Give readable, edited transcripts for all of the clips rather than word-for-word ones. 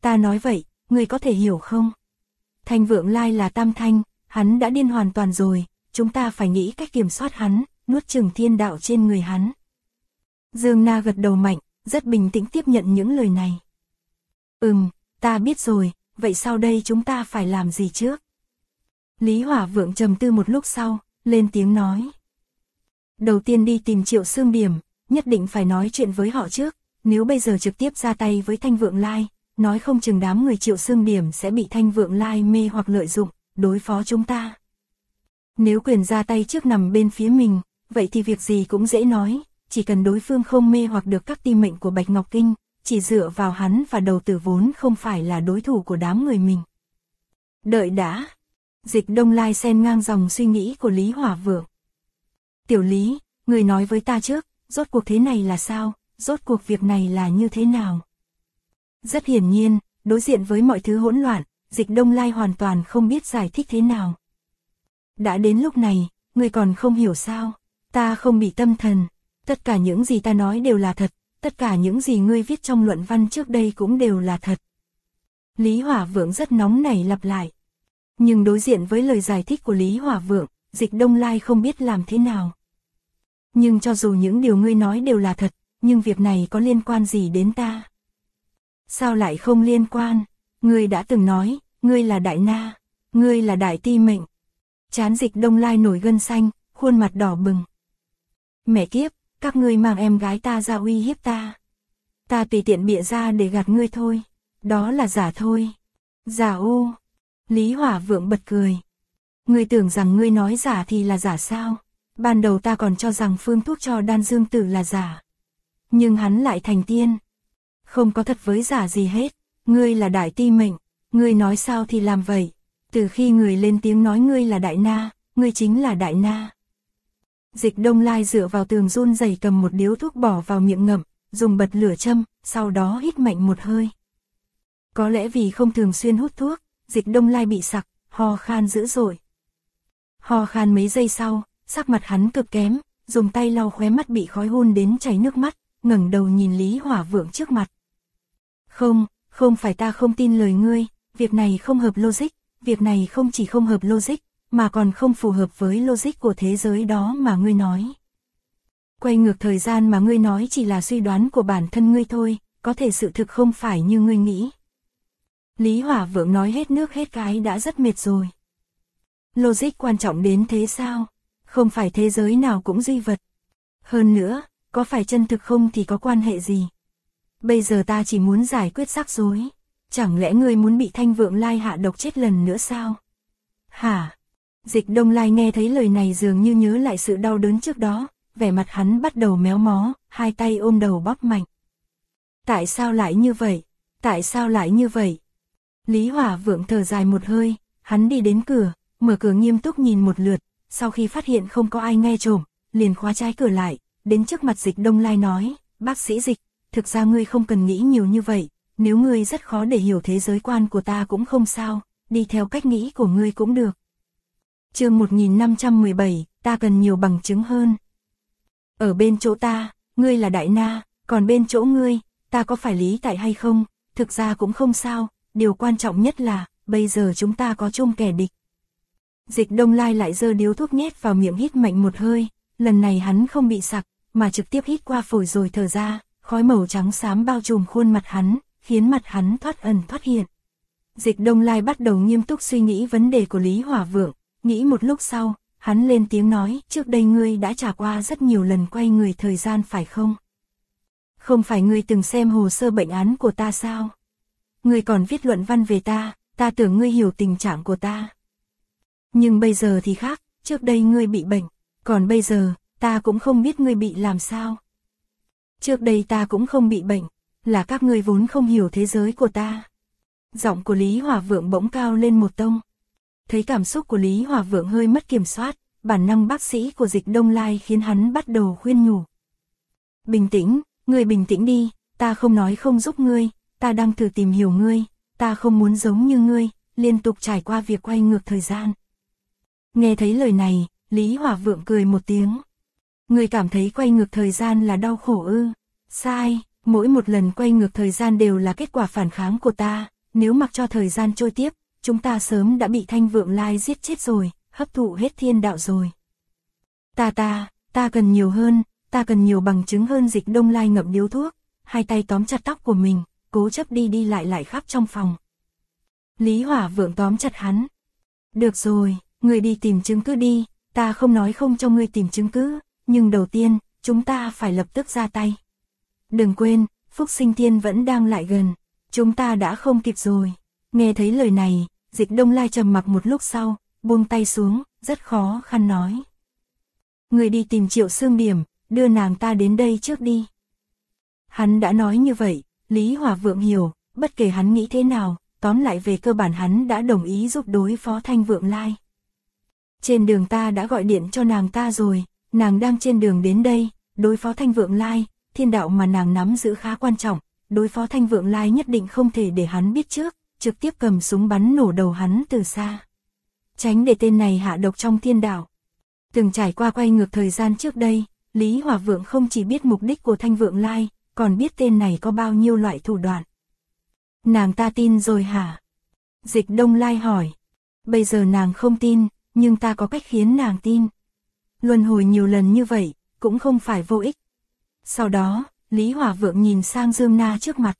Ta nói vậy, ngươi có thể hiểu không? Thanh Vượng Lai là Tam Thanh, hắn đã điên hoàn toàn rồi, chúng ta phải nghĩ cách kiểm soát hắn, nuốt chửng thiên đạo trên người hắn. Dương Na gật đầu mạnh, rất bình tĩnh tiếp nhận những lời này. Ta biết rồi, vậy sau đây chúng ta phải làm gì trước? Lý Hỏa Vượng trầm tư một lúc sau, lên tiếng nói. Đầu tiên đi tìm Triệu Xương Điểm, nhất định phải nói chuyện với họ trước, nếu bây giờ trực tiếp ra tay với Thanh Vượng Lai, nói không chừng đám người Triệu Xương Điểm sẽ bị Thanh Vượng Lai mê hoặc lợi dụng, đối phó chúng ta. Nếu quyền ra tay trước nằm bên phía mình, vậy thì việc gì cũng dễ nói, chỉ cần đối phương không mê hoặc được các ti mệnh của Bạch Ngọc Kinh, chỉ dựa vào hắn và đầu tử vốn không phải là đối thủ của đám người mình. Đợi đã. Dịch Đông Lai xen ngang dòng suy nghĩ của Lý Hỏa Vượng. Tiểu Lý, người nói với ta trước, rốt cuộc thế này là sao, rốt cuộc việc này là như thế nào? Rất hiển nhiên, đối diện với mọi thứ hỗn loạn, Dịch Đông Lai hoàn toàn không biết giải thích thế nào. Đã đến lúc này, người còn không hiểu sao? Ta không bị tâm thần, tất cả những gì ta nói đều là thật, tất cả những gì ngươi viết trong luận văn trước đây cũng đều là thật. Lý Hỏa Vượng rất nóng nảy lặp lại. Nhưng đối diện với lời giải thích của Lý Hỏa Vượng, Dịch Đông Lai không biết làm thế nào. Nhưng cho dù những điều ngươi nói đều là thật, nhưng việc này có liên quan gì đến ta? Sao lại không liên quan? Ngươi đã từng nói, ngươi là Đại Na, ngươi là Đại Ti Mệnh. Trán Dịch Đông Lai nổi gân xanh, khuôn mặt đỏ bừng. Mẹ kiếp, các ngươi mang em gái ta ra uy hiếp ta. Ta tùy tiện bịa ra để gạt ngươi thôi. Đó là giả thôi. Giả u. Lý Hỏa Vượng bật cười. Ngươi tưởng rằng ngươi nói giả thì là giả sao? Ban đầu ta còn cho rằng phương thuốc cho Đan Dương Tử là giả. Nhưng hắn lại thành tiên. Không có thật với giả gì hết. Ngươi là Đại Ti Mệnh. Ngươi nói sao thì làm vậy. Từ khi người lên tiếng nói ngươi là Đại Na, ngươi chính là Đại Na. Dịch Đông Lai dựa vào tường run rẩy cầm một điếu thuốc bỏ vào miệng ngậm, dùng bật lửa châm, sau đó hít mạnh một hơi. Có lẽ vì không thường xuyên hút thuốc, Dịch Đông Lai bị sặc, ho khan dữ dội. Ho khan mấy giây sau, sắc mặt hắn cực kém, dùng tay lau khóe mắt bị khói hun đến chảy nước mắt, ngẩng đầu nhìn Lý Hỏa Vượng trước mặt. Không phải ta không tin lời ngươi, việc này không hợp logic, việc này không chỉ không hợp logic, mà còn không phù hợp với logic của thế giới đó mà ngươi nói. Quay ngược thời gian mà ngươi nói chỉ là suy đoán của bản thân ngươi thôi, có thể sự thực không phải như ngươi nghĩ. Lý Hỏa Vượng nói hết nước hết cái đã rất mệt rồi. Logic quan trọng đến thế sao? Không phải thế giới nào cũng duy vật. Hơn nữa, có phải chân thực không thì có quan hệ gì? Bây giờ ta chỉ muốn giải quyết rắc rối. Chẳng lẽ ngươi muốn bị Thanh Vượng Lai hạ độc chết lần nữa sao? Hả? Dịch Đông Lai nghe thấy lời này dường như nhớ lại sự đau đớn trước đó, vẻ mặt hắn bắt đầu méo mó, hai tay ôm đầu bóp mạnh. Tại sao lại như vậy? Tại sao lại như vậy? Lý Hỏa Vượng thở dài một hơi, hắn đi đến cửa, mở cửa nghiêm túc nhìn một lượt, sau khi phát hiện không có ai nghe trộm, liền khóa trái cửa lại, đến trước mặt Dịch Đông Lai nói, bác sĩ Dịch, thực ra ngươi không cần nghĩ nhiều như vậy, nếu ngươi rất khó để hiểu thế giới quan của ta cũng không sao, đi theo cách nghĩ của ngươi cũng được. Chương 1517, ta cần nhiều bằng chứng hơn. Ở bên chỗ ta, ngươi là Đại Na, còn bên chỗ ngươi, ta có phải Lý Tại hay không, thực ra cũng không sao, điều quan trọng nhất là, bây giờ chúng ta có chung kẻ địch. Dịch Đông Lai lại giơ điếu thuốc nhét vào miệng hít mạnh một hơi, lần này hắn không bị sặc, mà trực tiếp hít qua phổi rồi thở ra, khói màu trắng xám bao trùm khuôn mặt hắn, khiến mặt hắn thoát ẩn thoát hiện. Dịch Đông Lai bắt đầu nghiêm túc suy nghĩ vấn đề của Lý Hỏa Vượng, nghĩ một lúc sau, hắn lên tiếng nói, trước đây ngươi đã trải qua rất nhiều lần quay người thời gian phải không? Không phải ngươi từng xem hồ sơ bệnh án của ta sao? Ngươi còn viết luận văn về ta, ta tưởng ngươi hiểu tình trạng của ta. Nhưng bây giờ thì khác, trước đây ngươi bị bệnh, còn bây giờ, ta cũng không biết ngươi bị làm sao. Trước đây ta cũng không bị bệnh, là các ngươi vốn không hiểu thế giới của ta. Giọng của Lý Hỏa Vượng bỗng cao lên một tông. Thấy cảm xúc của Lý Hỏa Vượng hơi mất kiểm soát, bản năng bác sĩ của Dịch Đông Lai khiến hắn bắt đầu khuyên nhủ. Bình tĩnh, ngươi bình tĩnh đi, ta không nói không giúp ngươi, ta đang thử tìm hiểu ngươi, ta không muốn giống như ngươi, liên tục trải qua việc quay ngược thời gian. Nghe thấy lời này, Lý Hỏa Vượng cười một tiếng. Ngươi cảm thấy quay ngược thời gian là đau khổ ư? Sai, Mỗi một lần quay ngược thời gian đều là kết quả phản kháng của ta, nếu mặc cho thời gian trôi tiếp, chúng ta sớm đã bị Thanh Vượng Lai giết chết rồi, hấp thụ hết thiên đạo rồi. Ta cần nhiều hơn, ta cần nhiều bằng chứng hơn. Dịch Đông Lai ngậm điếu thuốc, hai tay tóm chặt tóc của mình, cố chấp đi lại khắp trong phòng. Lý Hỏa Vượng tóm chặt hắn. Được rồi, ngươi đi tìm chứng cứ đi, ta không nói không cho ngươi tìm chứng cứ, nhưng đầu tiên, chúng ta phải lập tức ra tay. Đừng quên, Phúc Sinh Thiên vẫn đang lại gần, chúng ta đã không kịp rồi. Nghe thấy lời này, Dịch Đông Lai trầm mặc một lúc sau, buông tay xuống, rất khó khăn nói. Người đi tìm Triệu Xương Điểm, đưa nàng ta đến đây trước đi. Hắn đã nói như vậy, Lý Hỏa Vượng hiểu, bất kể hắn nghĩ thế nào, tóm lại về cơ bản hắn đã đồng ý giúp đối phó Thanh Vượng Lai. Trên đường ta đã gọi điện cho nàng ta rồi, nàng đang trên đường đến đây, đối phó Thanh Vượng Lai, thiên đạo mà nàng nắm giữ khá quan trọng, đối phó Thanh Vượng Lai nhất định không thể để hắn biết trước, trực tiếp cầm súng bắn nổ đầu hắn từ xa. Tránh để tên này hạ độc trong thiên đạo. Từng trải qua quay ngược thời gian trước đây, Lý Hỏa Vượng không chỉ biết mục đích của Thanh Vượng Lai, còn biết tên này có bao nhiêu loại thủ đoạn. Nàng ta tin rồi hả? Dịch Đông Lai hỏi. Bây giờ nàng không tin, nhưng ta có cách khiến nàng tin. Luân hồi nhiều lần như vậy, cũng không phải vô ích. Sau đó, Lý Hỏa Vượng nhìn sang Dương Na trước mặt.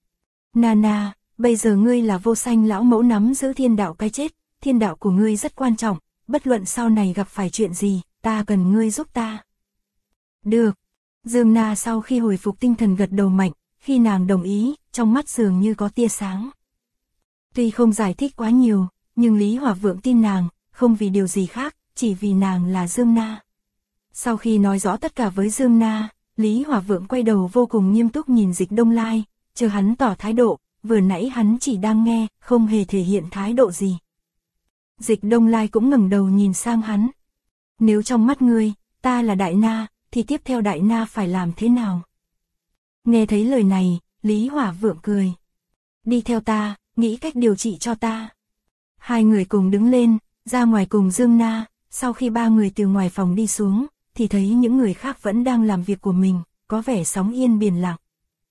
Nana, bây giờ ngươi là Vô Sanh lão mẫu nắm giữ thiên đạo cái chết, thiên đạo của ngươi rất quan trọng, bất luận sau này gặp phải chuyện gì, ta cần ngươi giúp ta. Được. Dương Na sau khi hồi phục tinh thần gật đầu mạnh, khi nàng đồng ý, trong mắt dường như có tia sáng. Tuy không giải thích quá nhiều, nhưng Lý Hỏa Vượng tin nàng, không vì điều gì khác, chỉ vì nàng là Dương Na. Sau khi nói rõ tất cả với Dương Na, Lý Hỏa Vượng quay đầu vô cùng nghiêm túc nhìn Dịch Đông Lai, chờ hắn tỏ thái độ, vừa nãy hắn chỉ đang nghe, không hề thể hiện thái độ gì. Dịch Đông Lai cũng ngẩng đầu nhìn sang hắn. Nếu trong mắt ngươi, ta là Đại Na, thì tiếp theo Đại Na phải làm thế nào? Nghe thấy lời này, Lý Hỏa Vượng cười. Đi theo ta, nghĩ cách điều trị cho ta. Hai người cùng đứng lên, ra ngoài cùng Dương Na, sau khi ba người từ ngoài phòng đi xuống, thì thấy những người khác vẫn đang làm việc của mình, có vẻ sóng yên biển lặng.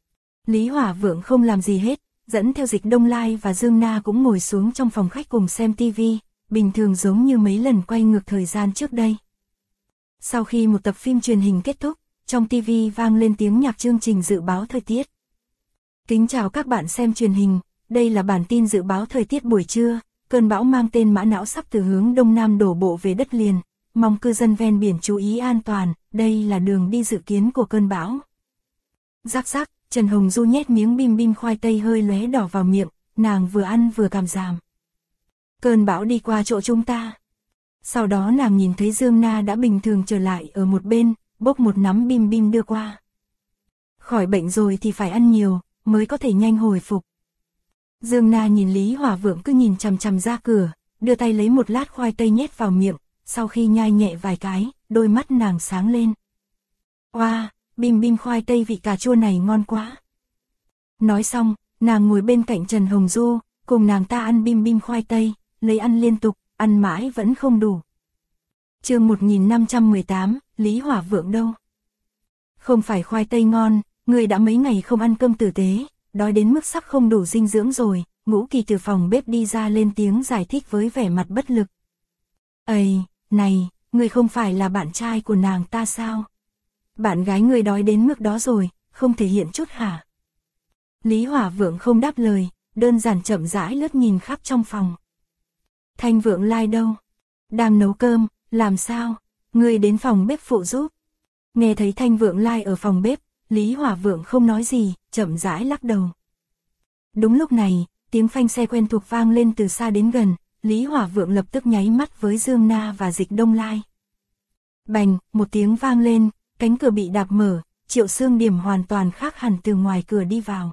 Lý Hỏa Vượng không làm gì hết, dẫn theo Dịch Đông Lai và Dương Na cũng ngồi xuống trong phòng khách cùng xem tivi, bình thường giống như mấy lần quay ngược thời gian trước đây. Sau khi một tập phim truyền hình kết thúc, trong tivi vang lên tiếng nhạc chương trình dự báo thời tiết. Kính chào các bạn xem truyền hình, đây là bản tin dự báo thời tiết buổi trưa, cơn bão mang tên Mã Não sắp từ hướng đông nam đổ bộ về đất liền, mong cư dân ven biển chú ý an toàn, đây là đường đi dự kiến của cơn bão. Rắc rắc, Trần Hồng Du nhét miếng bim bim khoai tây hơi lóe đỏ vào miệng, nàng vừa ăn vừa cảm giảm. Cơn bão đi qua chỗ chúng ta. Sau đó nàng nhìn thấy Dương Na đã bình thường trở lại ở một bên, bốc một nắm bim bim đưa qua. Khỏi bệnh rồi thì phải ăn nhiều, mới có thể nhanh hồi phục. Dương Na nhìn Lý Hỏa Vượng cứ nhìn chằm chằm ra cửa, đưa tay lấy một lát khoai tây nhét vào miệng, sau khi nhai nhẹ vài cái, đôi mắt nàng sáng lên. Oa, bim bim khoai tây vị cà chua này ngon quá. Nói xong, nàng ngồi bên cạnh Trần Hồng Du, cùng nàng ta ăn bim bim khoai tây, lấy ăn liên tục, ăn mãi vẫn không đủ. Chương 1518, Lý Hỏa Vượng đâu? Không phải khoai tây ngon, người đã mấy ngày không ăn cơm tử tế, đói đến mức sắp không đủ dinh dưỡng rồi. Ngũ Kỳ từ phòng bếp đi ra lên tiếng giải thích với vẻ mặt bất lực. Ây, này, người không phải là bạn trai của nàng ta sao? Bạn gái người đói đến mức đó rồi, không thể hiện chút hả? Lý Hỏa Vượng không đáp lời, đơn giản chậm rãi lướt nhìn khắp trong phòng. Thanh Vượng Lai đâu? Đang nấu cơm, làm sao? Người đến phòng bếp phụ giúp. Nghe thấy Thanh Vượng Lai ở phòng bếp, Lý Hỏa Vượng không nói gì, chậm rãi lắc đầu. Đúng lúc này, tiếng phanh xe quen thuộc vang lên từ xa đến gần, Lý Hỏa Vượng lập tức nháy mắt với Dương Na và Dịch Đông Lai. Bành, một tiếng vang lên, cánh cửa bị đạp mở, Triệu Xương Điểm hoàn toàn khác hẳn từ ngoài cửa đi vào.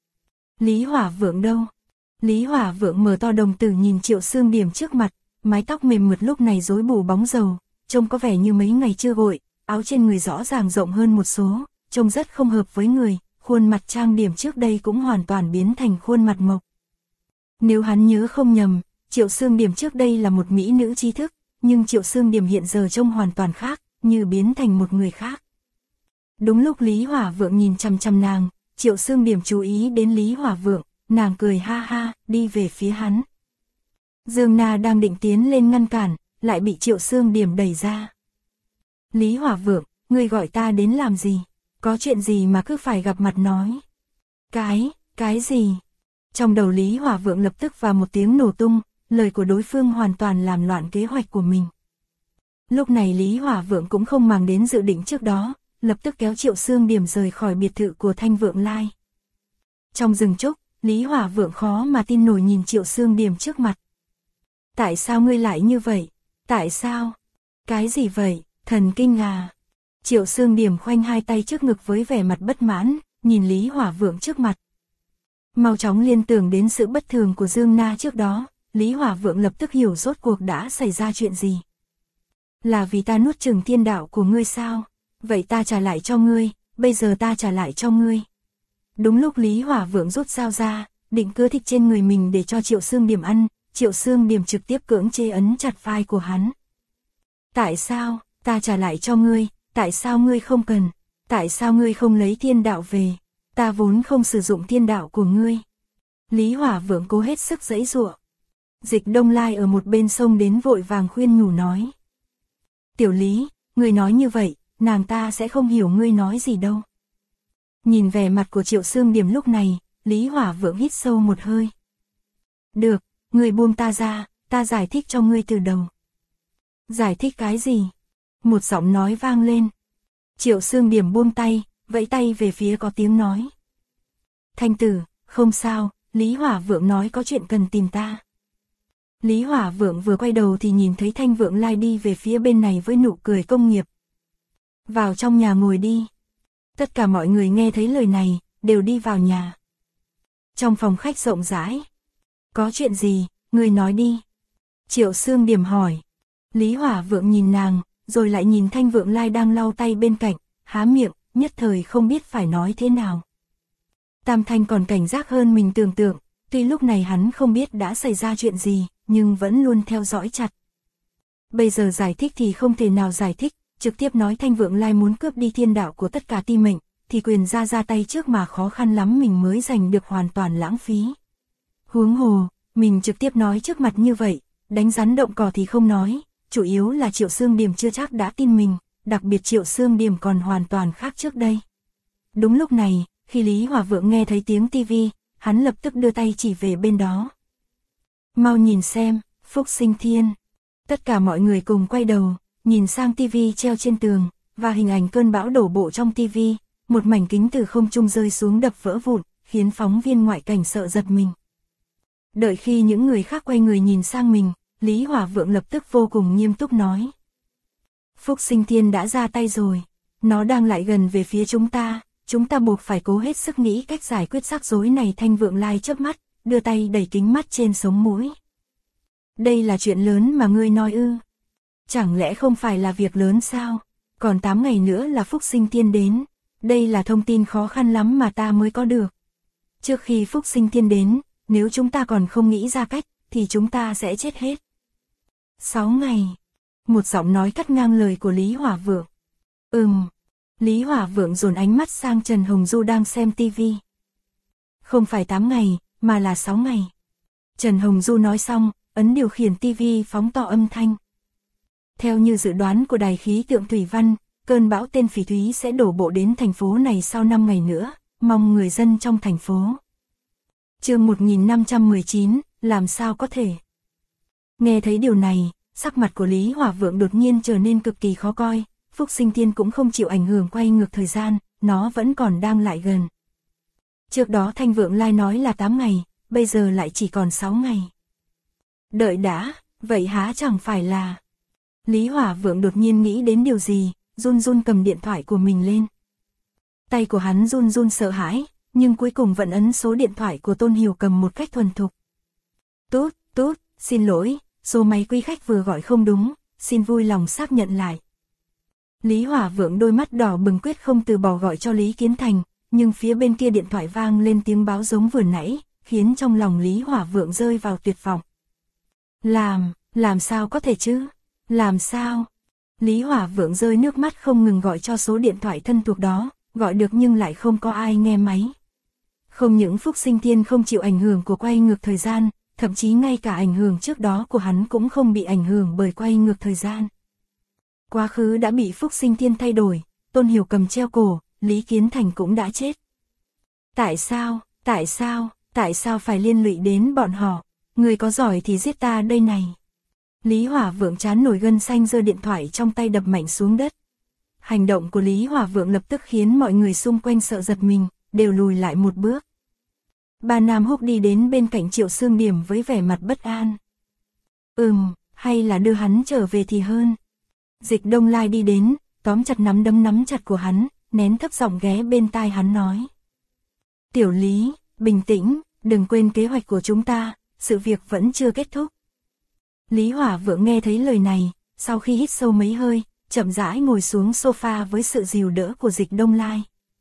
Lý Hỏa Vượng đâu? Lý Hỏa Vượng mở to đồng tử nhìn Triệu Xương Điểm trước mặt, mái tóc mềm mượt lúc này rối bù bóng dầu, trông có vẻ như mấy ngày chưa gội, áo trên người rõ ràng rộng hơn một số, trông rất không hợp với người, khuôn mặt trang điểm trước đây cũng hoàn toàn biến thành khuôn mặt mộc. Nếu hắn nhớ không nhầm, Triệu Xương Điểm trước đây là một mỹ nữ trí thức, nhưng Triệu Xương Điểm hiện giờ trông hoàn toàn khác, như biến thành một người khác. Đúng lúc Lý Hỏa Vượng nhìn chằm chằm nàng, Triệu Xương Điểm chú ý đến Lý Hỏa Vượng, nàng cười ha ha, đi về phía hắn. Dương Na đang định tiến lên ngăn cản, lại bị Triệu Xương Điểm đẩy ra. Lý Hỏa Vượng, ngươi gọi ta đến làm gì? Có chuyện gì mà cứ phải gặp mặt nói? Cái gì? Trong đầu Lý Hỏa Vượng lập tức vào một tiếng nổ tung, lời của đối phương hoàn toàn làm loạn kế hoạch của mình. Lúc này Lý Hỏa Vượng cũng không màng đến dự định trước đó, lập tức kéo Triệu Xương Điểm rời khỏi biệt thự của Thanh Vượng Lai. Trong rừng trúc, Lý Hỏa Vượng khó mà tin nổi nhìn Triệu Xương Điểm trước mặt. Tại sao ngươi lại như vậy? Tại sao? Cái gì vậy? Thần kinh à? Triệu Xương Điểm khoanh hai tay trước ngực với vẻ mặt bất mãn, nhìn Lý Hỏa Vượng trước mặt. Mau chóng liên tưởng đến sự bất thường của Dương Na trước đó, Lý Hỏa Vượng lập tức hiểu rốt cuộc đã xảy ra chuyện gì. Là vì ta nuốt chửng thiên đạo của ngươi sao? Vậy ta trả lại cho ngươi, bây giờ ta trả lại cho ngươi. Đúng lúc Lý Hỏa Vượng rút dao ra, định cưa thịt trên người mình để cho Triệu Xương Điểm ăn, Triệu Xương Điểm trực tiếp cưỡng chế ấn chặt vai của hắn. Tại sao, ta trả lại cho ngươi, tại sao ngươi không cần, tại sao ngươi không lấy thiên đạo về, ta vốn không sử dụng thiên đạo của ngươi. Lý Hỏa Vượng cố hết sức giãy giụa. Dịch Đông Lai ở một bên sông đến vội vàng khuyên nhủ nói. Tiểu Lý, ngươi nói như vậy, nàng ta sẽ không hiểu ngươi nói gì đâu. Nhìn vẻ mặt của Triệu Xương Điểm lúc này, Lý Hỏa Vượng hít sâu một hơi. Được, ngươi buông ta ra, ta giải thích cho ngươi từ đầu. Giải thích cái gì? Một giọng nói vang lên. Triệu Xương Điểm buông tay, vẫy tay về phía có tiếng nói. Thanh tử, không sao, Lý Hỏa Vượng nói có chuyện cần tìm ta. Lý Hỏa Vượng vừa quay đầu thì nhìn thấy Thanh Vượng Lai đi về phía bên này với nụ cười công nghiệp. Vào trong nhà ngồi đi. Tất cả mọi người nghe thấy lời này, đều đi vào nhà. Trong phòng khách rộng rãi. Có chuyện gì, người nói đi. Triệu Xương Điểm hỏi. Lý Hỏa Vượng nhìn nàng, rồi lại nhìn Thanh Vượng Lai đang lau tay bên cạnh, há miệng, nhất thời không biết phải nói thế nào. Tam Thanh còn cảnh giác hơn mình tưởng tượng, tuy lúc này hắn không biết đã xảy ra chuyện gì, nhưng vẫn luôn theo dõi chặt. Bây giờ giải thích thì không thể nào giải thích, trực tiếp nói Thanh Vượng Lai muốn cướp đi thiên đạo của tất cả ti mệnh, thì quyền ra tay trước mà khó khăn lắm mình mới giành được hoàn toàn lãng phí. Huống hồ, mình trực tiếp nói trước mặt như vậy, đánh rắn động cỏ thì không nói, chủ yếu là Triệu Xương Điểm chưa chắc đã tin mình, đặc biệt Triệu Xương Điểm còn hoàn toàn khác trước đây. Đúng lúc này, khi Lý Hỏa Vượng nghe thấy tiếng tivi, hắn lập tức đưa tay chỉ về bên đó. Mau nhìn xem, Phúc Sinh Thiên. Tất cả mọi người cùng quay đầu, nhìn sang tivi treo trên tường, và hình ảnh cơn bão đổ bộ trong tivi, một mảnh kính từ không trung rơi xuống đập vỡ vụn, khiến phóng viên ngoại cảnh sợ giật mình. Đợi khi những người khác quay người nhìn sang mình, Lý Hỏa Vượng lập tức vô cùng nghiêm túc nói. Phúc Sinh Thiên đã ra tay rồi, nó đang lại gần về phía chúng ta buộc phải cố hết sức nghĩ cách giải quyết rắc rối này. Thanh Vượng Lai chớp mắt, đưa tay đẩy kính mắt trên sống mũi. Đây là chuyện lớn mà ngươi nói ư? Chẳng lẽ không phải là việc lớn sao? Còn 8 ngày nữa là Phúc Sinh Thiên đến, đây là thông tin khó khăn lắm mà ta mới có được. Trước khi Phúc Sinh Thiên đến, nếu chúng ta còn không nghĩ ra cách, thì chúng ta sẽ chết hết. 6 ngày. Một giọng nói cắt ngang lời của Lý Hỏa Vượng. Lý Hỏa Vượng dồn ánh mắt sang Trần Hồng Du đang xem tivi. Không phải 8 ngày, mà là 6 ngày. Trần Hồng Du nói xong, ấn điều khiển tivi phóng to âm thanh. Theo như dự đoán của Đài khí tượng thủy văn, cơn bão tên Phỉ Thúy sẽ đổ bộ đến thành phố này sau 5 ngày nữa, mong người dân trong thành phố. Chương 1519, làm sao có thể? Nghe thấy điều này, sắc mặt của Lý Hỏa Vượng đột nhiên trở nên cực kỳ khó coi. Phúc Sinh Thiên cũng không chịu ảnh hưởng quay ngược thời gian, nó vẫn còn đang lại gần. Trước đó Thanh Vượng Lai nói là 8 ngày, bây giờ lại chỉ còn 6 ngày. Đợi đã, vậy há chẳng phải là... Lý Hỏa Vượng đột nhiên nghĩ đến điều gì, run run cầm điện thoại của mình lên. Tay của hắn run run sợ hãi, nhưng cuối cùng vẫn ấn số điện thoại của Tôn Hiểu Cầm một cách thuần thục. Tút, xin lỗi, số máy quý khách vừa gọi không đúng, xin vui lòng xác nhận lại. Lý Hỏa Vượng đôi mắt đỏ bừng quyết không từ bỏ gọi cho Lý Kiến Thành, nhưng phía bên kia điện thoại vang lên tiếng báo giống vừa nãy, khiến trong lòng Lý Hỏa Vượng rơi vào tuyệt vọng. Làm sao có thể chứ? Làm sao? Lý Hỏa Vượng rơi nước mắt không ngừng gọi cho số điện thoại thân thuộc đó, gọi được nhưng lại không có ai nghe máy, Không những Phúc Sinh Thiên không chịu ảnh hưởng của quay ngược thời gian, thậm chí ngay cả ảnh hưởng trước đó của hắn cũng không bị ảnh hưởng bởi quay ngược thời gian. Quá khứ đã bị Phúc Sinh Thiên thay đổi, Tôn Hiểu Cầm treo cổ, Lý Kiến Thành cũng đã chết. Tại sao phải liên lụy đến bọn họ? Người có giỏi thì giết ta đây này. Lý Hỏa Vượng trán nổi gân xanh, giơ điện thoại trong tay đập mạnh xuống đất. Hành động của Lý Hỏa Vượng lập tức khiến mọi người xung quanh sợ giật mình, đều lùi lại một bước. Ba Nam Húc đi đến bên cạnh Triệu Xương Điểm với vẻ mặt bất an. Hay là đưa hắn trở về thì hơn. Dịch Đông Lai đi đến, tóm chặt nắm chặt của hắn, nén thấp giọng ghé bên tai hắn nói. Tiểu Lý, bình tĩnh, đừng quên kế hoạch của chúng ta, sự việc vẫn chưa kết thúc. Lý Hỏa Vượng nghe thấy lời này, sau khi hít sâu mấy hơi, chậm rãi ngồi xuống sofa với sự dìu đỡ của Dịch Đông Lai.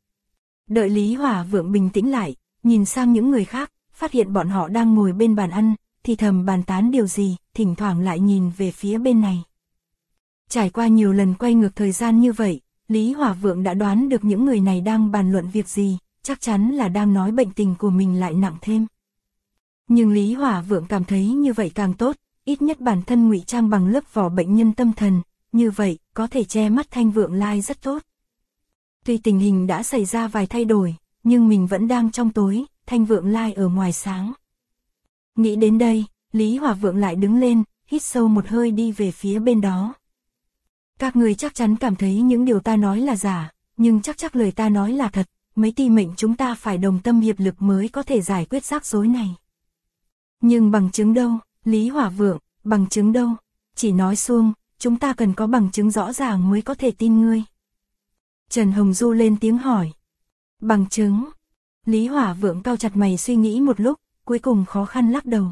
Đợi Lý Hỏa Vượng bình tĩnh lại, nhìn sang những người khác, phát hiện bọn họ đang ngồi bên bàn ăn, thì thầm bàn tán điều gì, thỉnh thoảng lại nhìn về phía bên này. Trải qua nhiều lần quay ngược thời gian như vậy, Lý Hỏa Vượng đã đoán được những người này đang bàn luận việc gì, chắc chắn là đang nói bệnh tình của mình lại nặng thêm. Nhưng Lý Hỏa Vượng cảm thấy như vậy càng tốt, ít nhất bản thân ngụy trang bằng lớp vỏ bệnh nhân tâm thần, như vậy có thể che mắt Thanh Vượng Lai rất tốt. Tuy tình hình đã xảy ra vài thay đổi, nhưng mình vẫn đang trong tối, Thanh Vượng Lai ở ngoài sáng. Nghĩ đến đây, Lý Hỏa Vượng lại đứng lên, hít sâu một hơi đi về phía bên đó. Các người chắc chắn cảm thấy những điều ta nói là giả, nhưng chắc lời ta nói là thật, mấy tỷ mệnh chúng ta phải đồng tâm hiệp lực mới có thể giải quyết rắc rối này. Nhưng bằng chứng đâu, Lý Hỏa Vượng, bằng chứng đâu? Chỉ nói suông, chúng ta cần có bằng chứng rõ ràng mới có thể tin ngươi. Trần Hồng Du lên tiếng hỏi. Bằng chứng? Lý Hỏa Vượng cau chặt mày suy nghĩ một lúc, cuối cùng khó khăn lắc đầu.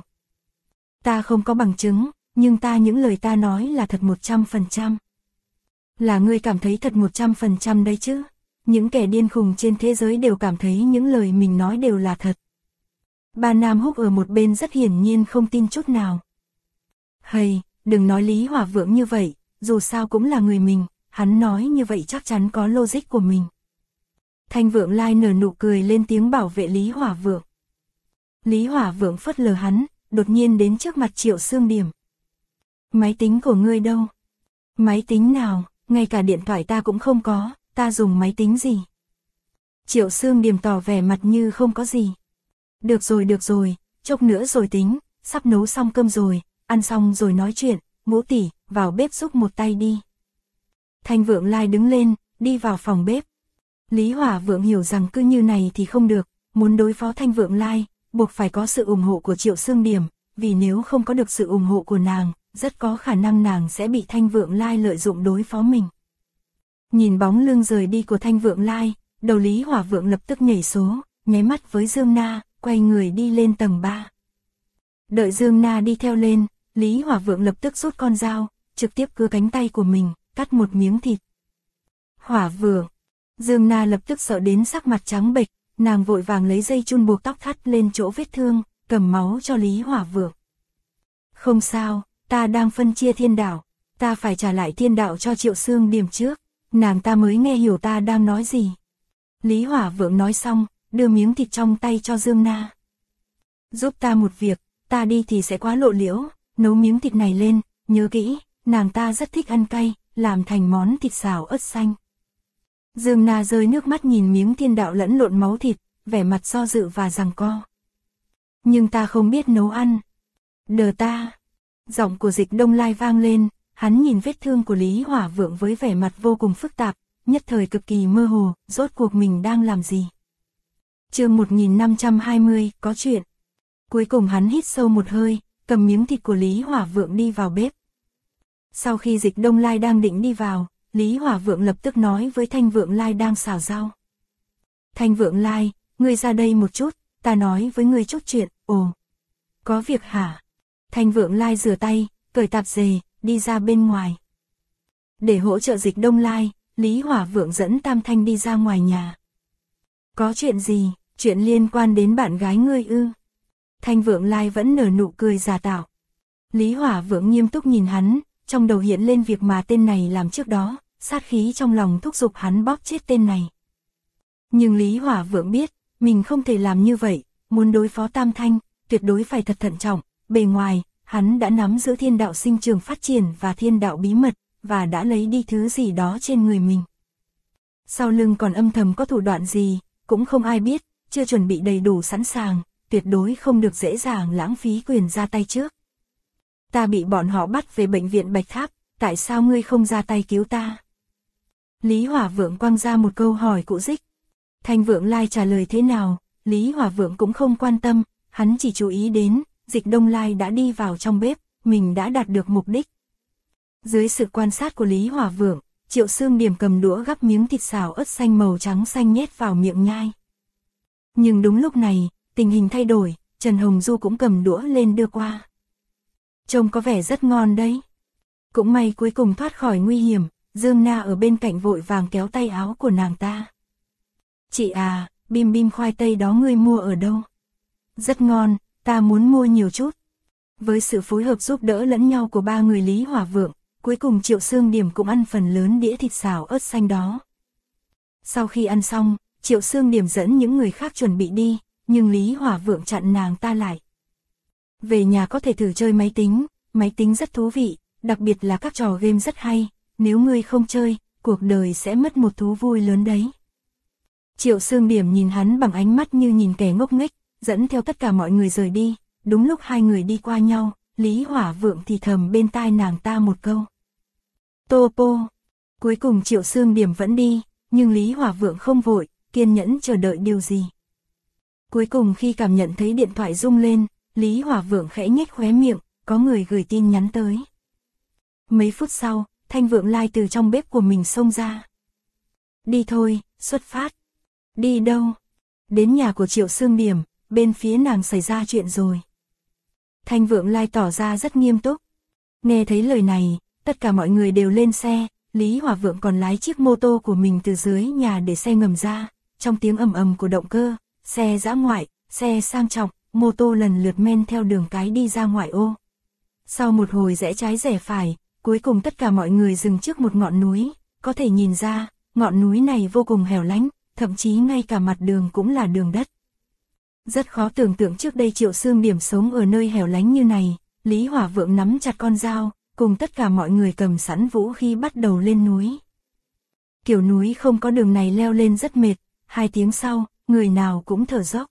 Ta không có bằng chứng, nhưng những lời ta nói là thật 100%. Là ngươi cảm thấy thật 100% đấy chứ? Những kẻ điên khùng trên thế giới đều cảm thấy những lời mình nói đều là thật. Ba Nam Húc ở một bên rất hiển nhiên không tin chút nào. Hây, đừng nói Lý Hỏa Vượng như vậy, dù sao cũng là người mình, hắn nói như vậy chắc chắn có logic của mình. Thanh Vượng Lai nở nụ cười lên tiếng bảo vệ Lý Hỏa Vượng. Lý Hỏa Vượng phớt lờ hắn, đột nhiên đến trước mặt Triệu Xương Điểm. Máy tính của ngươi đâu? Máy tính nào, ngay cả điện thoại ta cũng không có, ta dùng máy tính gì? Triệu Xương Điểm tỏ vẻ mặt như không có gì. Được rồi, chốc nữa rồi tính, sắp nấu xong cơm rồi, ăn xong rồi nói chuyện, Ngũ tỷ, vào bếp giúp một tay đi. Thanh Vượng Lai đứng lên, đi vào phòng bếp. Lý Hỏa Vượng hiểu rằng cứ như này thì không được, muốn đối phó Thanh Vượng Lai, buộc phải có sự ủng hộ của Triệu Xương Điểm, vì nếu không có được sự ủng hộ của nàng, rất có khả năng nàng sẽ bị Thanh Vượng Lai lợi dụng đối phó mình. Nhìn bóng lưng rời đi của Thanh Vượng Lai, đầu Lý Hỏa Vượng lập tức nhảy số, nháy mắt với Dương Na, quay người đi lên tầng 3. Đợi Dương Na đi theo lên, Lý Hỏa Vượng lập tức rút con dao, trực tiếp cưa cánh tay của mình, cắt một miếng thịt. Hỏa Vượng, Dương Na lập tức sợ đến sắc mặt trắng bệch, nàng vội vàng lấy dây chun buộc tóc thắt lên chỗ vết thương, cầm máu cho Lý Hỏa Vượng. Không sao, ta đang phân chia thiên đạo, ta phải trả lại thiên đạo cho Triệu Xương Điểm trước, nàng ta mới nghe hiểu ta đang nói gì. Lý Hỏa Vượng nói xong, đưa miếng thịt trong tay cho Dương Na. Giúp ta một việc, ta đi thì sẽ quá lộ liễu, nấu miếng thịt này lên, nhớ kỹ, nàng ta rất thích ăn cay, làm thành món thịt xào ớt xanh. Dương Na rơi nước mắt nhìn miếng thiên đạo lẫn lộn máu thịt, vẻ mặt do dự và giằng co. Nhưng ta không biết nấu ăn. Đờ ta. Giọng của Dịch Đông Lai vang lên, hắn nhìn vết thương của Lý Hỏa Vượng với vẻ mặt vô cùng phức tạp, nhất thời cực kỳ mơ hồ, rốt cuộc mình đang làm gì. Chương 1520, có chuyện. Cuối cùng hắn hít sâu một hơi, cầm miếng thịt của Lý Hỏa Vượng đi vào bếp. Sau khi Dịch Đông Lai đang định đi vào, Lý Hỏa Vượng lập tức nói với Thanh Vượng Lai đang xào rau. Thanh Vượng Lai, ngươi ra đây một chút, ta nói với ngươi chút chuyện. Ồ, có việc hả? Thanh Vượng Lai rửa tay, cởi tạp dề, đi ra bên ngoài. Để hỗ trợ Dịch Đông Lai, Lý Hỏa Vượng dẫn Tam Thanh đi ra ngoài nhà. Có chuyện gì? Chuyện liên quan đến bạn gái ngươi ư? Thanh Vượng Lai vẫn nở nụ cười giả tạo. Lý Hỏa Vượng nghiêm túc nhìn hắn, trong đầu hiện lên việc mà tên này làm trước đó, sát khí trong lòng thúc giục hắn bóp chết tên này. Nhưng Lý Hỏa Vượng biết, Mình không thể làm như vậy, muốn đối phó Tam Thanh, tuyệt đối phải thật thận trọng, bề ngoài, hắn đã nắm giữ thiên đạo sinh trường phát triển và thiên đạo bí mật, và đã lấy đi thứ gì đó trên người mình. Sau lưng còn âm thầm có thủ đoạn gì, cũng không ai biết, chưa chuẩn bị đầy đủ sẵn sàng, tuyệt đối không được dễ dàng lãng phí quyền ra tay trước. Ta bị bọn họ bắt về bệnh viện Bạch Tháp, tại sao ngươi không ra tay cứu ta? Lý Hỏa Vượng quăng ra một câu hỏi cụ dích. Thanh Vượng Lai trả lời thế nào, Lý Hỏa Vượng cũng không quan tâm, hắn chỉ chú ý đến, Dịch Đông Lai đã đi vào trong bếp, mình đã đạt được mục đích. Dưới sự quan sát của Lý Hỏa Vượng, Triệu Xương Điểm cầm đũa gắp miếng thịt xào ớt xanh màu trắng xanh nhét vào miệng nhai. Nhưng đúng lúc này, tình hình thay đổi, Trần Hồng Du cũng cầm đũa lên đưa qua. Trông có vẻ rất ngon đấy. Cũng may cuối cùng thoát khỏi nguy hiểm, Dương Na ở bên cạnh vội vàng kéo tay áo của nàng ta. Chị à, bim bim khoai tây đó ngươi mua ở đâu? Rất ngon, ta muốn mua nhiều chút. Với sự phối hợp giúp đỡ lẫn nhau của ba người Lý Hỏa Vượng, cuối cùng Triệu Xương Điểm cũng ăn phần lớn đĩa thịt xào ớt xanh đó. Sau khi ăn xong, Triệu Xương Điểm dẫn những người khác chuẩn bị đi, nhưng Lý Hỏa Vượng chặn nàng ta lại. Về nhà có thể thử chơi máy tính rất thú vị, đặc biệt là các trò game rất hay, nếu ngươi không chơi, cuộc đời sẽ mất một thú vui lớn đấy. Triệu Xương Điểm nhìn hắn bằng ánh mắt như nhìn kẻ ngốc nghếch, dẫn theo tất cả mọi người rời đi, đúng lúc hai người đi qua nhau, Lý Hỏa Vượng thì thầm bên tai nàng ta một câu. Topo. Cuối cùng Triệu Xương Điểm vẫn đi, nhưng Lý Hỏa Vượng không vội, kiên nhẫn chờ đợi điều gì. Cuối cùng khi cảm nhận thấy điện thoại rung lên, Lý Hỏa Vượng khẽ nhếch khóe miệng, có người gửi tin nhắn tới. Mấy phút sau, Thanh Vượng Lai từ trong bếp của mình xông ra. Đi thôi, xuất phát. Đi đâu? Đến nhà của Triệu Xương Điểm, bên phía nàng xảy ra chuyện rồi. Thanh Vượng Lai tỏ ra rất nghiêm túc. Nghe thấy lời này, tất cả mọi người đều lên xe, Lý Hỏa Vượng còn lái chiếc mô tô của mình từ dưới nhà để xe ngầm ra, trong tiếng ầm ầm của động cơ, xe dã ngoại, xe sang trọng, mô tô lần lượt men theo đường cái đi ra ngoại ô. Sau một hồi rẽ trái rẽ phải, cuối cùng tất cả mọi người dừng trước một ngọn núi, có thể nhìn ra, ngọn núi này vô cùng hẻo lánh, thậm chí ngay cả mặt đường cũng là đường đất. Rất khó tưởng tượng trước đây Triệu Xương Điểm sống ở nơi hẻo lánh như này, Lý Hỏa Vượng nắm chặt con dao, cùng tất cả mọi người cầm sẵn vũ khí bắt đầu lên núi. Kiểu núi không có đường này leo lên rất mệt, 2 tiếng sau, người nào cũng thở dốc.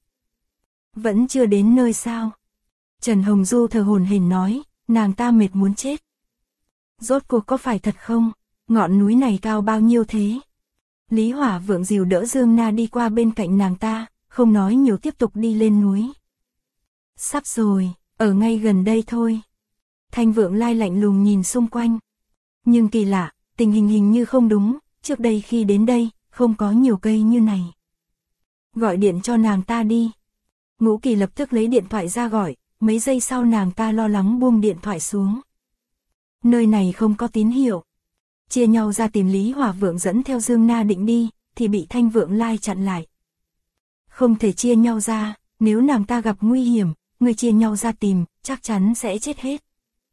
Vẫn chưa đến nơi sao? Trần Hồng Du thở hổn hển nói, nàng ta mệt muốn chết. Rốt cuộc có phải thật không? Ngọn núi này cao bao nhiêu thế? Lý Hỏa Vượng dìu đỡ Dương Na đi qua bên cạnh nàng ta, không nói nhiều tiếp tục đi lên núi. Sắp rồi, ở ngay gần đây thôi. Thanh Vượng Lai lạnh lùng nhìn xung quanh. Nhưng kỳ lạ, tình hình như không đúng, trước đây khi đến đây, không có nhiều cây như này. Gọi điện cho nàng ta đi. Ngũ Kỳ lập tức lấy điện thoại ra gọi, mấy giây sau nàng ta lo lắng buông điện thoại xuống. Nơi này không có tín hiệu. Chia nhau ra tìm Lý Hỏa Vượng dẫn theo Dương Na định đi, thì bị Thanh Vượng Lai chặn lại. Không thể chia nhau ra, nếu nàng ta gặp nguy hiểm, người chia nhau ra tìm, chắc chắn sẽ chết hết.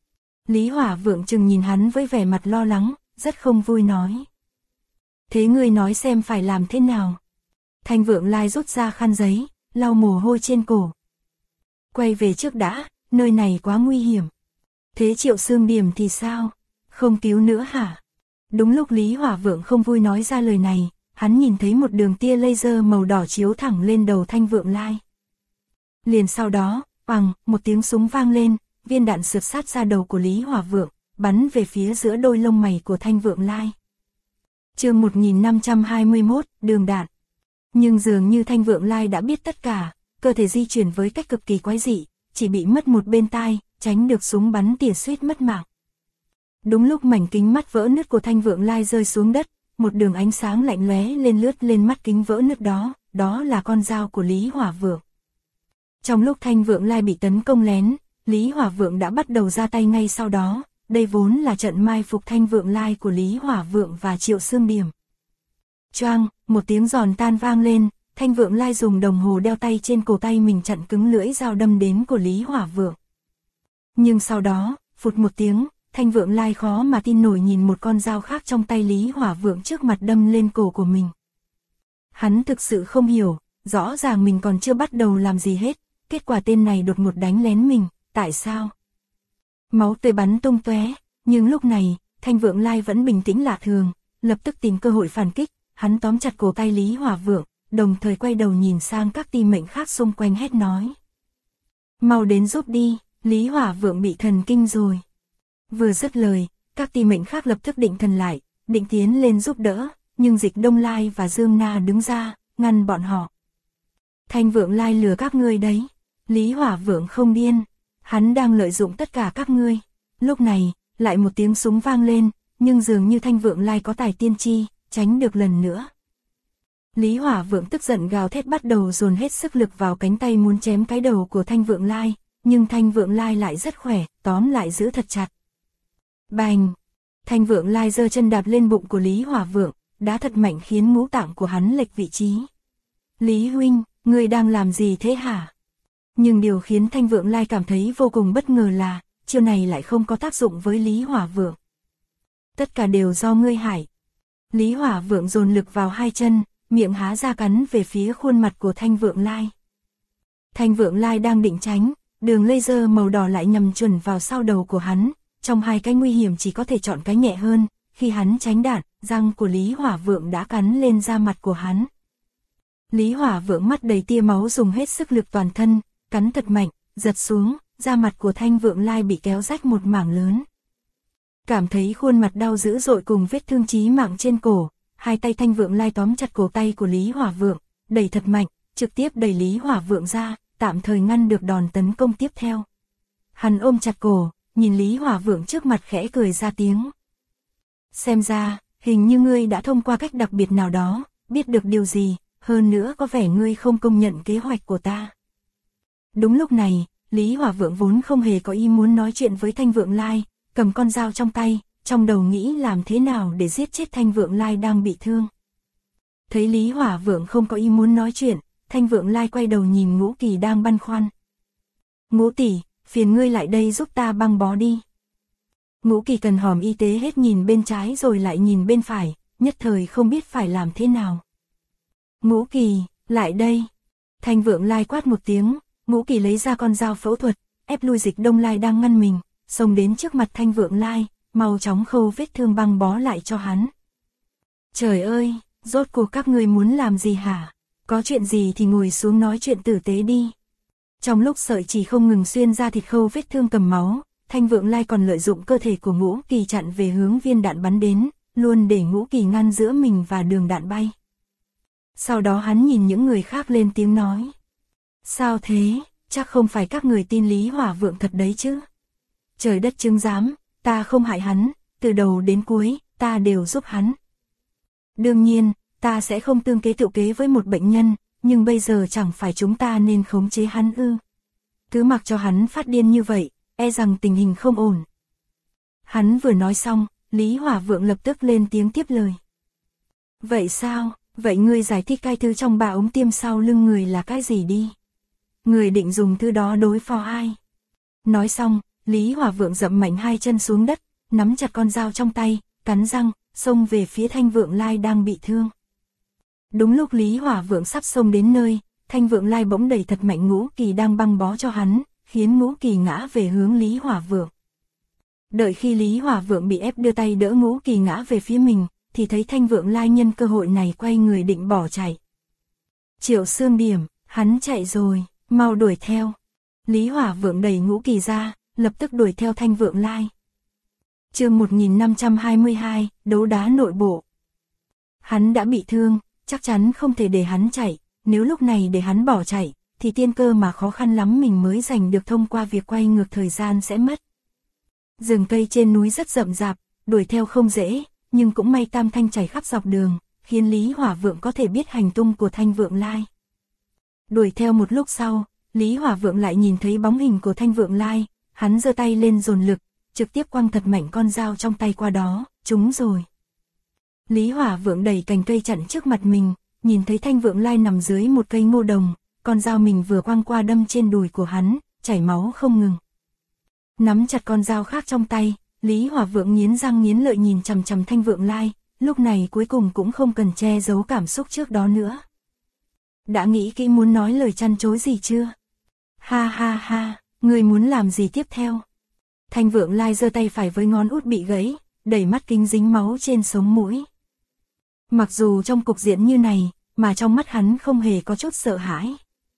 Lý Hỏa Vượng chừng nhìn hắn với vẻ mặt lo lắng, rất không vui nói. Thế ngươi nói xem phải làm thế nào? Thanh Vượng Lai rút ra khăn giấy, lau mồ hôi trên cổ. Quay về trước đã, nơi này quá nguy hiểm. Thế Triệu Xương Điểm thì sao? Không cứu nữa hả? Đúng lúc Lý Hỏa Vượng không vui nói ra lời này, hắn nhìn thấy một đường tia laser màu đỏ chiếu thẳng lên đầu Thanh Vượng Lai. Liền sau đó, bằng, một tiếng súng vang lên, viên đạn sượt sát ra đầu của Lý Hỏa Vượng, bắn về phía giữa đôi lông mày của Thanh Vượng Lai. Chương 1521, đường đạn. Nhưng dường như Thanh Vượng Lai đã biết tất cả, cơ thể di chuyển với cách cực kỳ quái dị, chỉ bị mất một bên tai, tránh được súng bắn tỉa suýt mất mạng. Đúng lúc mảnh kính mắt vỡ nứt của Thanh Vượng Lai rơi xuống đất, một đường ánh sáng lạnh lóe lên lướt lên mắt kính vỡ nứt đó, đó là con dao của Lý Hỏa Vượng. Trong lúc Thanh Vượng Lai bị tấn công lén, Lý Hỏa Vượng đã bắt đầu ra tay ngay sau đó, đây vốn là trận mai phục Thanh Vượng Lai của Lý Hỏa Vượng và Triệu Xương Điểm. Choang, một tiếng giòn tan vang lên, Thanh Vượng Lai dùng đồng hồ đeo tay trên cổ tay mình chặn cứng lưỡi dao đâm đến của Lý Hỏa Vượng. Nhưng sau đó, phụt một tiếng, Thanh Vượng Lai khó mà tin nổi nhìn một con dao khác trong tay Lý Hỏa Vượng trước mặt đâm lên cổ của mình. Hắn thực sự không hiểu, rõ ràng mình còn chưa bắt đầu làm gì hết, kết quả tên này đột ngột đánh lén mình, tại sao? Máu tươi bắn tung tóe, nhưng lúc này, Thanh Vượng Lai vẫn bình tĩnh lạ thường, lập tức tìm cơ hội phản kích, hắn tóm chặt cổ tay Lý Hỏa Vượng, đồng thời quay đầu nhìn sang các ti mệnh khác xung quanh hét nói. Mau đến giúp đi, Lý Hỏa Vượng bị thần kinh rồi. Vừa dứt lời, các ti mệnh khác lập tức định thần lại, định tiến lên giúp đỡ, nhưng Dịch Đông Lai và Dương Na đứng ra, ngăn bọn họ. Thanh Vượng Lai lừa các ngươi đấy, Lý Hỏa Vượng không điên, hắn đang lợi dụng tất cả các ngươi. Lúc này, lại một tiếng súng vang lên, nhưng dường như Thanh Vượng Lai có tài tiên tri, tránh được lần nữa. Lý Hỏa Vượng tức giận gào thét bắt đầu dồn hết sức lực vào cánh tay muốn chém cái đầu của Thanh Vượng Lai, nhưng Thanh Vượng Lai lại rất khỏe, tóm lại giữ thật chặt. Bành! Thanh Vượng Lai giơ chân đạp lên bụng của Lý Hỏa Vượng, đá thật mạnh khiến ngũ tạng của hắn lệch vị trí. Lý huynh, ngươi đang làm gì thế hả? Nhưng điều khiến Thanh Vượng Lai cảm thấy vô cùng bất ngờ là, chiêu này lại không có tác dụng với Lý Hỏa Vượng. Tất cả đều do ngươi hại. Lý Hỏa Vượng dồn lực vào hai chân, miệng há ra cắn về phía khuôn mặt của Thanh Vượng Lai. Thanh Vượng Lai đang định tránh, đường laser màu đỏ lại nhằm chuẩn vào sau đầu của hắn, trong hai cái nguy hiểm chỉ có thể chọn cái nhẹ hơn, khi hắn tránh đạn, răng của Lý Hỏa Vượng đã cắn lên da mặt của hắn. Lý Hỏa Vượng mắt đầy tia máu dùng hết sức lực toàn thân, cắn thật mạnh, giật xuống, da mặt của Thanh Vượng Lai bị kéo rách một mảng lớn. Cảm thấy khuôn mặt đau dữ dội cùng vết thương chí mạng trên cổ, hai tay Thanh Vượng Lai tóm chặt cổ tay của Lý Hỏa Vượng, đẩy thật mạnh, trực tiếp đẩy Lý Hỏa Vượng ra, tạm thời ngăn được đòn tấn công tiếp theo. Hắn ôm chặt cổ, nhìn Lý Hỏa Vượng trước mặt khẽ cười ra tiếng. Xem ra, hình như ngươi đã thông qua cách đặc biệt nào đó, biết được điều gì, hơn nữa có vẻ ngươi không công nhận kế hoạch của ta. Đúng lúc này, Lý Hỏa Vượng vốn không hề có ý muốn nói chuyện với Thanh Vượng Lai, cầm con dao trong tay, trong đầu nghĩ làm thế nào để giết chết Thanh Vượng Lai đang bị thương. Thấy Lý Hỏa Vượng không có ý muốn nói chuyện, Thanh Vượng Lai quay đầu nhìn Ngũ Kỳ đang băn khoăn. Ngũ tỷ, phiền ngươi lại đây giúp ta băng bó đi. Ngũ Kỳ cần hòm y tế hết nhìn bên trái rồi lại nhìn bên phải, nhất thời không biết phải làm thế nào. Ngũ Kỳ, lại đây. Thanh Vượng Lai quát một tiếng, Ngũ Kỳ lấy ra con dao phẫu thuật, ép lui Dịch Đông Lai đang ngăn mình, xông đến trước mặt Thanh Vượng Lai, mau chóng khâu vết thương băng bó lại cho hắn. Trời ơi, rốt cuộc các ngươi muốn làm gì hả? Có chuyện gì thì ngồi xuống nói chuyện tử tế đi. Trong lúc sợi chỉ không ngừng xuyên ra thịt khâu vết thương cầm máu, Thanh Vượng Lai còn lợi dụng cơ thể của Ngũ Kỳ chặn về hướng viên đạn bắn đến, luôn để Ngũ Kỳ ngăn giữa mình và đường đạn bay. Sau đó hắn nhìn những người khác lên tiếng nói. Sao thế, chắc không phải các người tin Lý Hỏa Vượng thật đấy chứ? Trời đất chứng giám, ta không hại hắn, từ đầu đến cuối, ta đều giúp hắn. Đương nhiên, ta sẽ không tương kế tự kế với một bệnh nhân, nhưng bây giờ chẳng phải chúng ta nên khống chế hắn ư? Cứ mặc cho hắn phát điên như vậy, e rằng tình hình không ổn. Hắn vừa nói xong, Lý Hỏa Vượng lập tức lên tiếng tiếp lời. Vậy sao, vậy ngươi giải thích cái thứ trong ba ống tiêm sau lưng người là cái gì đi? Người định dùng thứ đó đối phó ai? Nói xong, Lý Hỏa Vượng dậm mạnh hai chân xuống đất, nắm chặt con dao trong tay, cắn răng, xông về phía Thanh Vượng Lai đang bị thương. Đúng lúc Lý Hỏa Vượng sắp xông đến nơi, Thanh Vượng Lai bỗng đẩy thật mạnh Ngũ Kỳ đang băng bó cho hắn, khiến Ngũ Kỳ ngã về hướng Lý Hỏa Vượng. Đợi khi Lý Hỏa Vượng bị ép đưa tay đỡ Ngũ Kỳ ngã về phía mình, thì thấy Thanh Vượng Lai nhân cơ hội này quay người định bỏ chạy. Triệu Xương Điểm, hắn chạy rồi, mau đuổi theo. Lý Hỏa Vượng đẩy Ngũ Kỳ ra, lập tức đuổi theo Thanh Vượng Lai. Chương 1522, đấu đá nội bộ. Hắn đã bị thương, chắc chắn không thể để hắn chạy, nếu lúc này để hắn bỏ chạy, thì tiên cơ mà khó khăn lắm mình mới giành được thông qua việc quay ngược thời gian sẽ mất. Rừng cây trên núi rất rậm rạp, đuổi theo không dễ, nhưng cũng may tam thanh chảy khắp dọc đường, khiến Lý Hỏa Vượng có thể biết hành tung của Thanh Vượng Lai. Đuổi theo một lúc sau, Lý Hỏa Vượng lại nhìn thấy bóng hình của Thanh Vượng Lai, hắn giơ tay lên dồn lực, trực tiếp quăng thật mạnh con dao trong tay qua đó, trúng rồi. Lý Hỏa Vượng đẩy cành cây chặn trước mặt mình, nhìn thấy Thanh Vượng Lai nằm dưới một cây ngô đồng, con dao mình vừa quăng qua đâm trên đùi của hắn, chảy máu không ngừng. Nắm chặt con dao khác trong tay, Lý Hỏa Vượng nghiến răng nghiến lợi nhìn chằm chằm Thanh Vượng Lai, lúc này cuối cùng cũng không cần che giấu cảm xúc trước đó nữa. đã nghĩ kỹ muốn nói lời chăn chối gì chưa? Ha ha ha, ngươi muốn làm gì tiếp theo? Thanh Vượng Lai giơ tay phải với ngón út bị gãy, đẩy mắt kính dính máu trên sống mũi. Mặc dù trong cục diện như này, mà trong mắt hắn không hề có chút sợ hãi.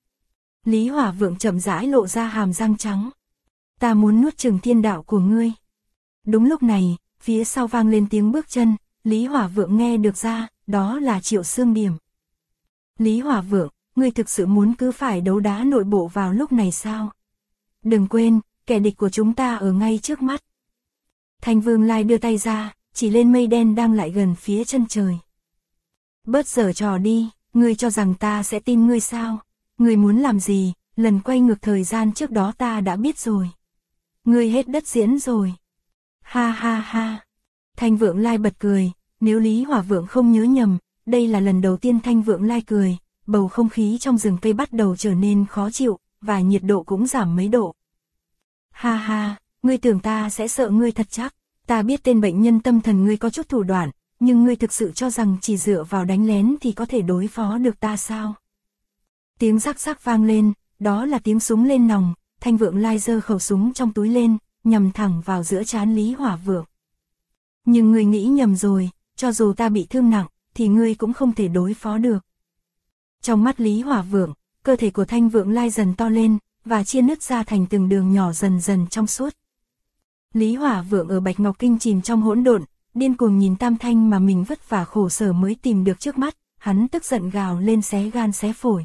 Lý Hỏa Vượng chậm rãi lộ ra hàm răng trắng. Ta muốn nuốt chửng thiên đạo của ngươi. Đúng lúc này, phía sau vang lên tiếng bước chân, Lý Hỏa Vượng nghe được ra, đó là Triệu Xương Điểm. Lý Hỏa Vượng, ngươi thực sự muốn cứ phải đấu đá nội bộ vào lúc này sao? Đừng quên, kẻ địch của chúng ta ở ngay trước mắt. Thanh Vương Lai đưa tay ra, chỉ lên mây đen đang lại gần phía chân trời. Bớt giở trò đi, ngươi cho rằng ta sẽ tin ngươi sao? Ngươi muốn làm gì, lần quay ngược thời gian trước đó ta đã biết rồi. Ngươi hết đất diễn rồi. Ha ha ha. Thanh Vượng Lai bật cười, nếu Lý Hỏa Vượng không nhớ nhầm, đây là lần đầu tiên Thanh Vượng Lai cười, bầu không khí trong rừng cây bắt đầu trở nên khó chịu, và nhiệt độ cũng giảm mấy độ. Ha ha, ngươi tưởng ta sẽ sợ ngươi thật chắc, ta biết tên bệnh nhân tâm thần ngươi có chút thủ đoạn, nhưng ngươi thực sự cho rằng chỉ dựa vào đánh lén thì có thể đối phó được ta sao? Tiếng rắc rắc vang lên, đó là tiếng súng lên nòng, Thanh Vượng Lai giơ khẩu súng trong túi lên, nhằm thẳng vào giữa trán Lý Hỏa Vượng. Nhưng ngươi nghĩ nhầm rồi, cho dù ta bị thương nặng, thì ngươi cũng không thể đối phó được. Trong mắt Lý Hỏa Vượng, cơ thể của Thanh Vượng Lai dần to lên, và chia nứt ra thành từng đường nhỏ dần dần trong suốt. Lý Hỏa Vượng ở Bạch Ngọc Kinh chìm trong hỗn độn, điên cuồng nhìn Tam Thanh mà mình vất vả khổ sở mới tìm được trước mắt, hắn tức giận gào lên xé gan xé phổi.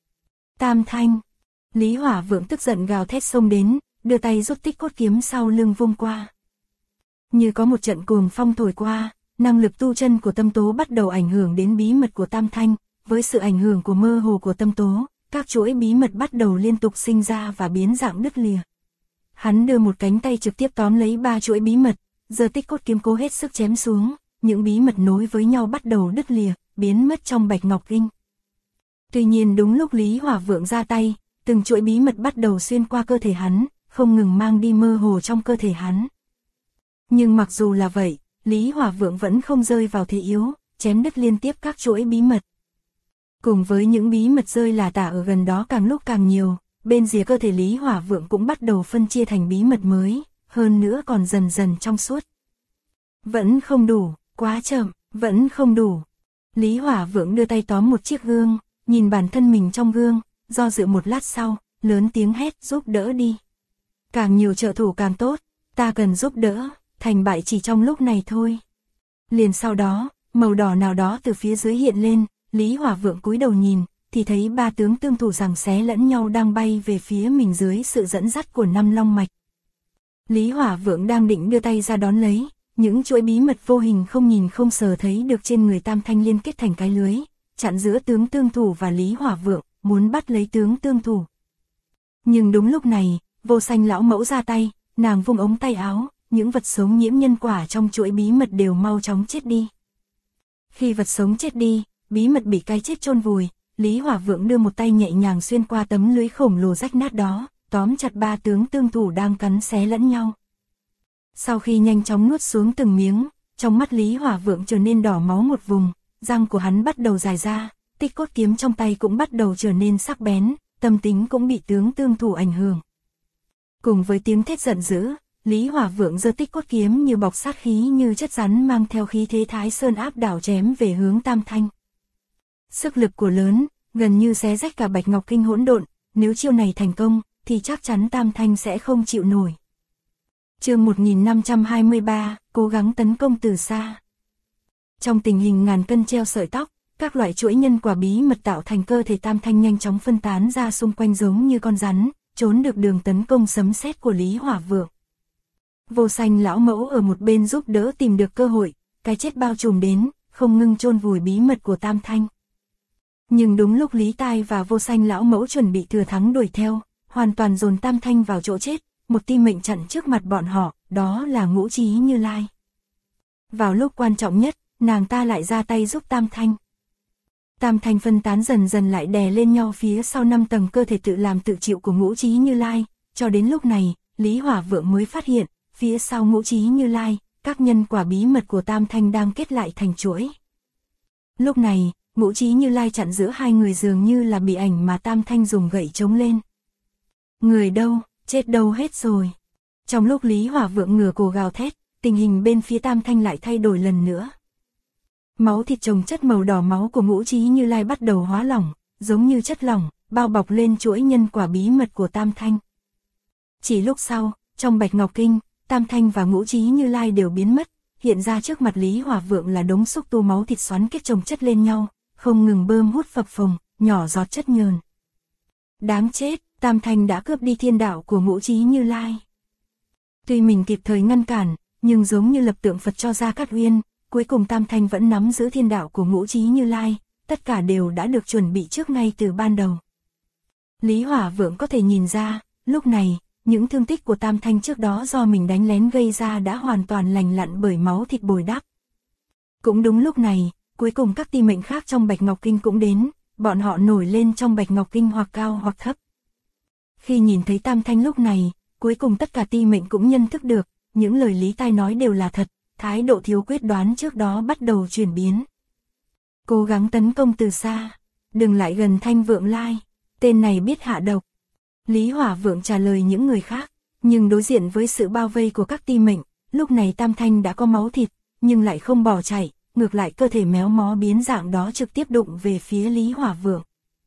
Tam Thanh! Lý Hỏa Vượng tức giận gào thét xông đến, đưa tay rút Tích Cốt Kiếm sau lưng vung qua. Như có một trận cuồng phong thổi qua, năng lực tu chân của Tâm Tố bắt đầu ảnh hưởng đến bí mật của Tam Thanh, với sự ảnh hưởng của mơ hồ của Tâm Tố, các chuỗi bí mật bắt đầu liên tục sinh ra và biến dạng đứt lìa. Hắn đưa một cánh tay trực tiếp tóm lấy 3 chuỗi bí mật, giơ Tích Cốt Kiếm cố hết sức chém xuống, những bí mật nối với nhau bắt đầu đứt lìa, biến mất trong Bạch Ngọc Kinh. Tuy nhiên đúng lúc Lý Hỏa Vượng ra tay, từng chuỗi bí mật bắt đầu xuyên qua cơ thể hắn, không ngừng mang đi mơ hồ trong cơ thể hắn. Nhưng mặc dù là vậy, Lý Hỏa Vượng vẫn không rơi vào thế yếu, chém đứt liên tiếp các chuỗi bí mật. Cùng với những bí mật rơi lả tả ở gần đó càng lúc càng nhiều, bên rìa cơ thể Lý Hỏa Vượng cũng bắt đầu phân chia thành bí mật mới, hơn nữa còn dần dần trong suốt. Vẫn không đủ, quá chậm, vẫn không đủ. Lý Hỏa Vượng đưa tay tóm một chiếc gương, nhìn bản thân mình trong gương, do dự một lát sau, lớn tiếng hét giúp đỡ đi. Càng nhiều trợ thủ càng tốt, ta cần giúp đỡ, thành bại chỉ trong lúc này thôi. Liền sau đó, màu đỏ nào đó từ phía dưới hiện lên, Lý Hỏa Vượng cúi đầu nhìn, thì thấy 3 tướng tương thủ giằng xé lẫn nhau đang bay về phía mình dưới sự dẫn dắt của 5 long mạch. Lý Hỏa Vượng đang định đưa tay ra đón lấy, những chuỗi bí mật vô hình không nhìn không sờ thấy được trên người Tam Thanh liên kết thành cái lưới, chặn giữa tướng tương thủ và Lý Hỏa Vượng, muốn bắt lấy tướng tương thủ. Nhưng đúng lúc này, Vô Sanh lão mẫu ra tay, nàng vung ống tay áo, những vật sống nhiễm nhân quả trong chuỗi bí mật đều mau chóng chết đi. Khi vật sống chết đi, bí mật bị cái chết chôn vùi, Lý Hỏa Vượng đưa một tay nhẹ nhàng xuyên qua tấm lưới khổng lồ rách nát đó, tóm chặt 3 tướng tương thủ đang cắn xé lẫn nhau. Sau khi nhanh chóng nuốt xuống từng miếng, trong mắt Lý Hỏa Vượng trở nên đỏ máu một vùng, răng của hắn bắt đầu dài ra, Tích Cốt Kiếm trong tay cũng bắt đầu trở nên sắc bén, tâm tính cũng bị tướng tương thủ ảnh hưởng. Cùng với tiếng thét giận dữ, Lý Hỏa Vượng giơ Tích Cốt Kiếm như bọc sát khí như chất rắn mang theo khí thế Thái Sơn áp đảo chém về hướng Tam Thanh. Sức lực của lớn, gần như xé rách cả Bạch Ngọc Kinh hỗn độn, nếu chiêu này thành công, thì chắc chắn Tam Thanh sẽ không chịu nổi. Chương 1523, cố gắng tấn công từ xa. Trong tình hình ngàn cân treo sợi tóc, các loại chuỗi nhân quả bí mật tạo thành cơ thể Tam Thanh nhanh chóng phân tán ra xung quanh giống như con rắn, trốn được đường tấn công sấm sét của Lý Hỏa Vượng. Vô Sanh lão mẫu ở một bên giúp đỡ tìm được cơ hội, cái chết bao trùm đến, không ngừng chôn vùi bí mật của Tam Thanh. Nhưng đúng lúc Lý Tai và Vô Sanh lão mẫu chuẩn bị thừa thắng đuổi theo, hoàn toàn dồn Tam Thanh vào chỗ chết, một tia mệnh chặn trước mặt bọn họ, đó là Ngũ Chí Như Lai. Vào lúc quan trọng nhất, nàng ta lại ra tay giúp Tam Thanh. Tam Thanh phân tán dần dần lại đè lên nhau phía sau 5 tầng cơ thể tự làm tự chịu của Ngũ Chí Như Lai, cho đến lúc này, Lý Hỏa Vượng mới phát hiện, phía sau Ngũ Chí Như Lai, các nhân quả bí mật của Tam Thanh đang kết lại thành chuỗi. Lúc này, Ngũ Chí Như Lai chặn giữa hai người dường như là bị ảnh mà Tam Thanh dùng gậy chống lên. Người đâu, chết đâu hết rồi. Trong lúc Lý Hỏa Vượng ngửa cổ gào thét, tình hình bên phía Tam Thanh lại thay đổi lần nữa. Máu thịt chồng chất màu đỏ máu của Ngũ Chí Như Lai bắt đầu hóa lỏng, giống như chất lỏng, bao bọc lên chuỗi nhân quả bí mật của Tam Thanh. Chỉ lúc sau, trong Bạch Ngọc Kinh, Tam Thanh và Ngũ Chí Như Lai đều biến mất, hiện ra trước mặt Lý Hỏa Vượng là đống xúc tu máu thịt xoắn kết chồng chất lên nhau, không ngừng bơm hút phập phồng, nhỏ giọt chất nhờn. Đáng chết, Tam Thanh đã cướp đi thiên đạo của Ngũ Chí Như Lai. Tuy mình kịp thời ngăn cản, nhưng giống như lập tượng Phật cho Gia Cát Uyên, cuối cùng Tam Thanh vẫn nắm giữ thiên đạo của Ngũ Chí Như Lai, tất cả đều đã được chuẩn bị trước ngay từ ban đầu. Lý Hỏa Vượng có thể nhìn ra, lúc này, những thương tích của Tam Thanh trước đó do mình đánh lén gây ra đã hoàn toàn lành lặn bởi máu thịt bồi đắp. Cũng đúng lúc này, cuối cùng các ti mệnh khác trong Bạch Ngọc Kinh cũng đến, bọn họ nổi lên trong Bạch Ngọc Kinh hoặc cao hoặc thấp. Khi nhìn thấy Tam Thanh lúc này, cuối cùng tất cả ti mệnh cũng nhận thức được, những lời Lý Tai nói đều là thật, thái độ thiếu quyết đoán trước đó bắt đầu chuyển biến. Cố gắng tấn công từ xa, đừng lại gần Thanh Vượng Lai, tên này biết hạ độc. Lý Hỏa Vượng trả lời những người khác, nhưng đối diện với sự bao vây của các ti mệnh, lúc này Tam Thanh đã có máu thịt, nhưng lại không bỏ chạy, ngược lại cơ thể méo mó biến dạng đó trực tiếp đụng về phía Lý Hỏa Vượng.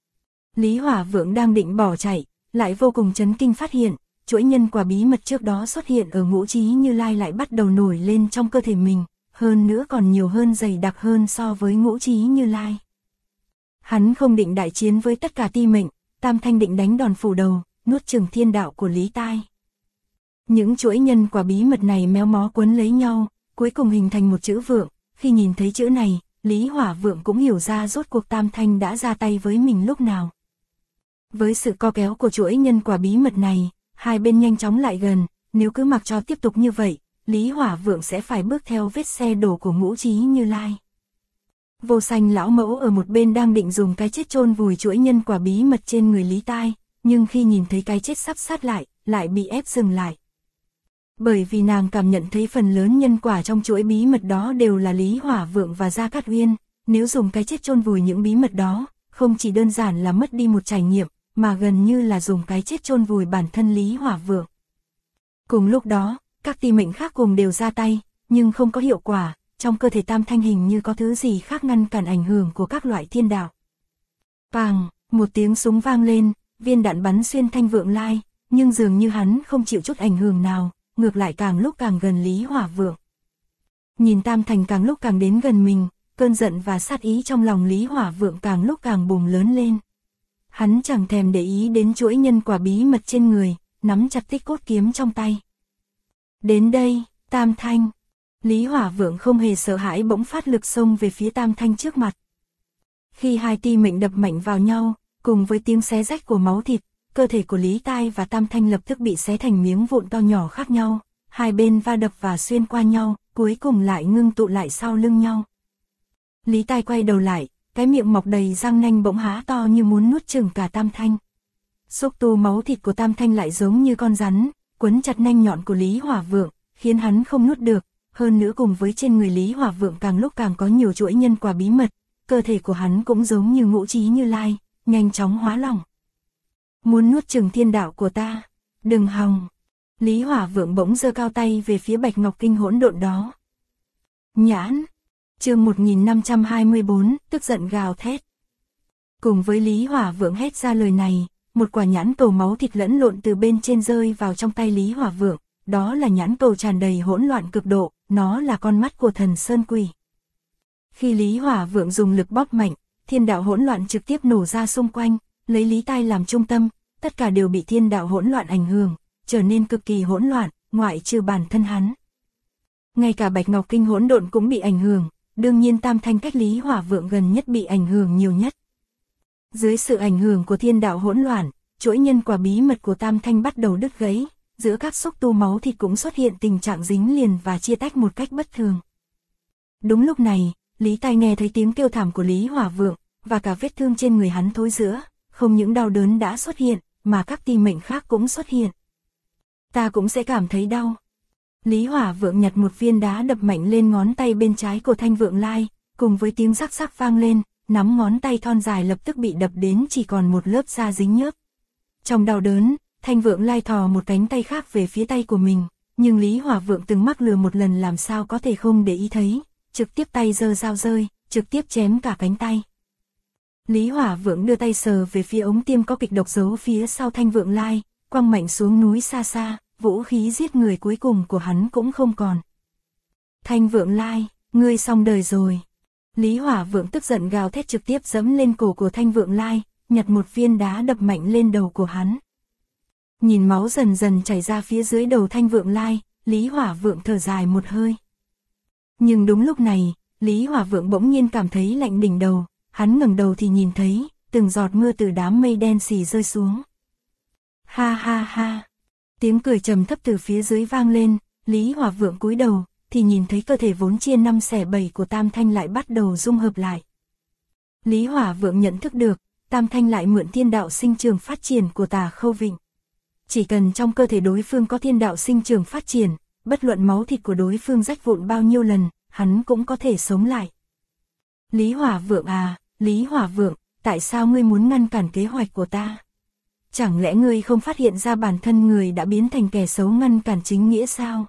Lý Hỏa Vượng đang định bỏ chạy, lại vô cùng chấn kinh phát hiện, chuỗi nhân quả bí mật trước đó xuất hiện ở Ngũ Chí Như Lai lại bắt đầu nổi lên trong cơ thể mình, hơn nữa còn nhiều hơn dày đặc hơn so với Ngũ Chí Như Lai. Hắn không định đại chiến với tất cả ti mệnh, Tam Thanh định đánh đòn phủ đầu, nuốt chửng thiên đạo của Lý Tai. Những chuỗi nhân quả bí mật này méo mó quấn lấy nhau, cuối cùng hình thành một chữ Vượng, khi nhìn thấy chữ này, Lý Hỏa Vượng cũng hiểu ra rốt cuộc Tam Thanh đã ra tay với mình lúc nào. Với sự co kéo của chuỗi nhân quả bí mật này, hai bên nhanh chóng lại gần, nếu cứ mặc cho tiếp tục như vậy, Lý Hỏa Vượng sẽ phải bước theo vết xe đổ của Ngũ Chí Như Lai. Vô Sanh lão mẫu ở một bên đang định dùng cái chết chôn vùi chuỗi nhân quả bí mật trên người Lý Tai, nhưng khi nhìn thấy cái chết sắp sát lại bị ép dừng lại. Bởi vì nàng cảm nhận thấy phần lớn nhân quả trong chuỗi bí mật đó đều là Lý Hỏa Vượng và Gia Cát Uyên, nếu dùng cái chết chôn vùi những bí mật đó, không chỉ đơn giản là mất đi một trải nghiệm, mà gần như là dùng cái chết chôn vùi bản thân Lý Hỏa Vượng. Cùng lúc đó, các ti mệnh khác cùng đều ra tay, nhưng không có hiệu quả, trong cơ thể Tam Thanh hình như có thứ gì khác ngăn cản ảnh hưởng của các loại thiên đạo. Pàng, một tiếng súng vang lên, viên đạn bắn xuyên Thanh Vượng Lai, nhưng dường như hắn không chịu chút ảnh hưởng nào, ngược lại càng lúc càng gần Lý Hỏa Vượng. Nhìn Tam Thanh càng lúc càng đến gần mình, cơn giận và sát ý trong lòng Lý Hỏa Vượng càng lúc càng bùng lớn lên. Hắn chẳng thèm để ý đến chuỗi nhân quả bí mật trên người, nắm chặt Tích Cốt kiếm trong tay. Đến đây, Tam Thanh. Lý Hỏa Vượng không hề sợ hãi bỗng phát lực xông về phía Tam Thanh trước mặt. Khi hai ti mệnh đập mạnh vào nhau, cùng với tiếng xé rách của máu thịt, cơ thể của Lý Tai và Tam Thanh lập tức bị xé thành miếng vụn to nhỏ khác nhau, hai bên va đập và xuyên qua nhau, cuối cùng lại ngưng tụ lại sau lưng nhau. Lý Tai quay đầu lại, cái miệng mọc đầy răng nanh bỗng há to như muốn nuốt chửng cả Tam Thanh. Xúc tu máu thịt của Tam Thanh lại giống như con rắn, quấn chặt nanh nhọn của Lý Hỏa Vượng, khiến hắn không nuốt được, hơn nữa cùng với trên người Lý Hỏa Vượng càng lúc càng có nhiều chuỗi nhân quả bí mật, cơ thể của hắn cũng giống như Ngũ Chí Như Lai, nhanh chóng hóa lỏng. Muốn nuốt chửng thiên đạo của ta, đừng hòng. Lý Hỏa Vượng bỗng giơ cao tay về phía Bạch Ngọc Kinh hỗn độn đó. Nhãn. Chương 1524, tức giận gào thét. Cùng với Lý Hỏa Vượng hét ra lời này, một quả nhãn cầu máu thịt lẫn lộn từ bên trên rơi vào trong tay Lý Hỏa Vượng, đó là nhãn cầu tràn đầy hỗn loạn cực độ, nó là con mắt của thần Sơn Quỷ. Khi Lý Hỏa Vượng dùng lực bóp mạnh, thiên đạo hỗn loạn trực tiếp nổ ra xung quanh, lấy Lý Tai làm trung tâm, tất cả đều bị thiên đạo hỗn loạn ảnh hưởng, trở nên cực kỳ hỗn loạn, ngoại trừ bản thân hắn. Ngay cả Bạch Ngọc Kinh hỗn độn cũng bị ảnh hưởng, đương nhiên Tam Thanh cách Lý Hỏa Vượng gần nhất bị ảnh hưởng nhiều nhất. Dưới sự ảnh hưởng của thiên đạo hỗn loạn, chuỗi nhân quả bí mật của Tam Thanh bắt đầu đứt gãy, giữa các xúc tu máu thịt cũng xuất hiện tình trạng dính liền và chia tách một cách bất thường. Đúng lúc này, Lý Tai nghe thấy tiếng kêu thảm của Lý Hỏa Vượng, và cả vết thương trên người hắn thối rữa, không những đau đớn đã xuất hiện, mà các ti mệnh khác cũng xuất hiện. Ta cũng sẽ cảm thấy đau. Lý Hỏa Vượng nhặt một viên đá đập mạnh lên ngón tay bên trái của Thanh Vượng Lai, cùng với tiếng rắc rắc vang lên, nắm ngón tay thon dài lập tức bị đập đến chỉ còn một lớp da dính nhớp. Trong đau đớn, Thanh Vượng Lai thò một cánh tay khác về phía tay của mình, nhưng Lý Hỏa Vượng từng mắc lừa một lần làm sao có thể không để ý thấy, trực tiếp tay giơ dao rơi, trực tiếp chém cả cánh tay. Lý Hỏa Vượng đưa tay sờ về phía ống tiêm có kịch độc giấu phía sau Thanh Vượng Lai, quăng mạnh xuống núi xa xa, vũ khí giết người cuối cùng của hắn cũng không còn. Thanh Vượng Lai, ngươi xong đời rồi. Lý Hỏa Vượng tức giận gào thét trực tiếp giẫm lên cổ của Thanh Vượng Lai, nhặt một viên đá đập mạnh lên đầu của hắn. Nhìn máu dần dần chảy ra phía dưới đầu Thanh Vượng Lai, Lý Hỏa Vượng thở dài một hơi. Nhưng đúng lúc này, Lý Hỏa Vượng bỗng nhiên cảm thấy lạnh đỉnh đầu, hắn ngẩng đầu thì nhìn thấy, từng giọt mưa từ đám mây đen xì rơi xuống. Ha ha ha, tiếng cười trầm thấp từ phía dưới vang lên, Lý Hỏa Vượng cúi đầu, thì nhìn thấy cơ thể vốn chia 5 xẻ 7 của Tam Thanh lại bắt đầu dung hợp lại. Lý Hỏa Vượng nhận thức được, Tam Thanh lại mượn thiên đạo sinh trưởng phát triển của Tà Khâu Vịnh. Chỉ cần trong cơ thể đối phương có thiên đạo sinh trưởng phát triển, bất luận máu thịt của đối phương rách vụn bao nhiêu lần, hắn cũng có thể sống lại. Lý Hỏa Vượng à, Lý Hỏa Vượng, tại sao ngươi muốn ngăn cản kế hoạch của ta? Chẳng lẽ ngươi không phát hiện ra bản thân người đã biến thành kẻ xấu ngăn cản chính nghĩa sao?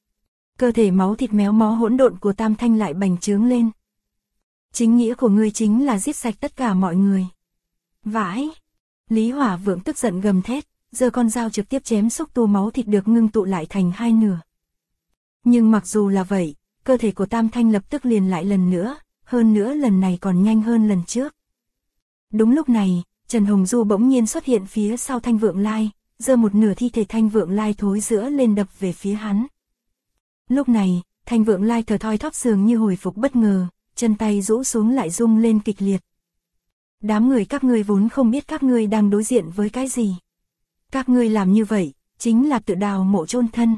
Cơ thể máu thịt méo mó hỗn độn của Tam Thanh lại bành trướng lên. Chính nghĩa của ngươi chính là giết sạch tất cả mọi người. Vãi! Lý Hỏa Vượng tức giận gầm thét, giơ con dao trực tiếp chém xúc tu máu thịt được ngưng tụ lại thành hai nửa. Nhưng mặc dù là vậy, cơ thể của Tam Thanh lập tức liền lại lần nữa, hơn nữa lần này còn nhanh hơn lần trước. Đúng lúc này, Trần Hồng Du bỗng nhiên xuất hiện phía sau Thanh Vượng Lai, giơ một nửa thi thể Thanh Vượng Lai thối rữa lên đập về phía hắn. Lúc này, Thanh Vượng Lai thở thoi thóp dường như hồi phục bất ngờ, chân tay rũ xuống lại rung lên kịch liệt. Đám người các ngươi vốn không biết các ngươi đang đối diện với cái gì. Các ngươi làm như vậy, chính là tự đào mộ chôn thân.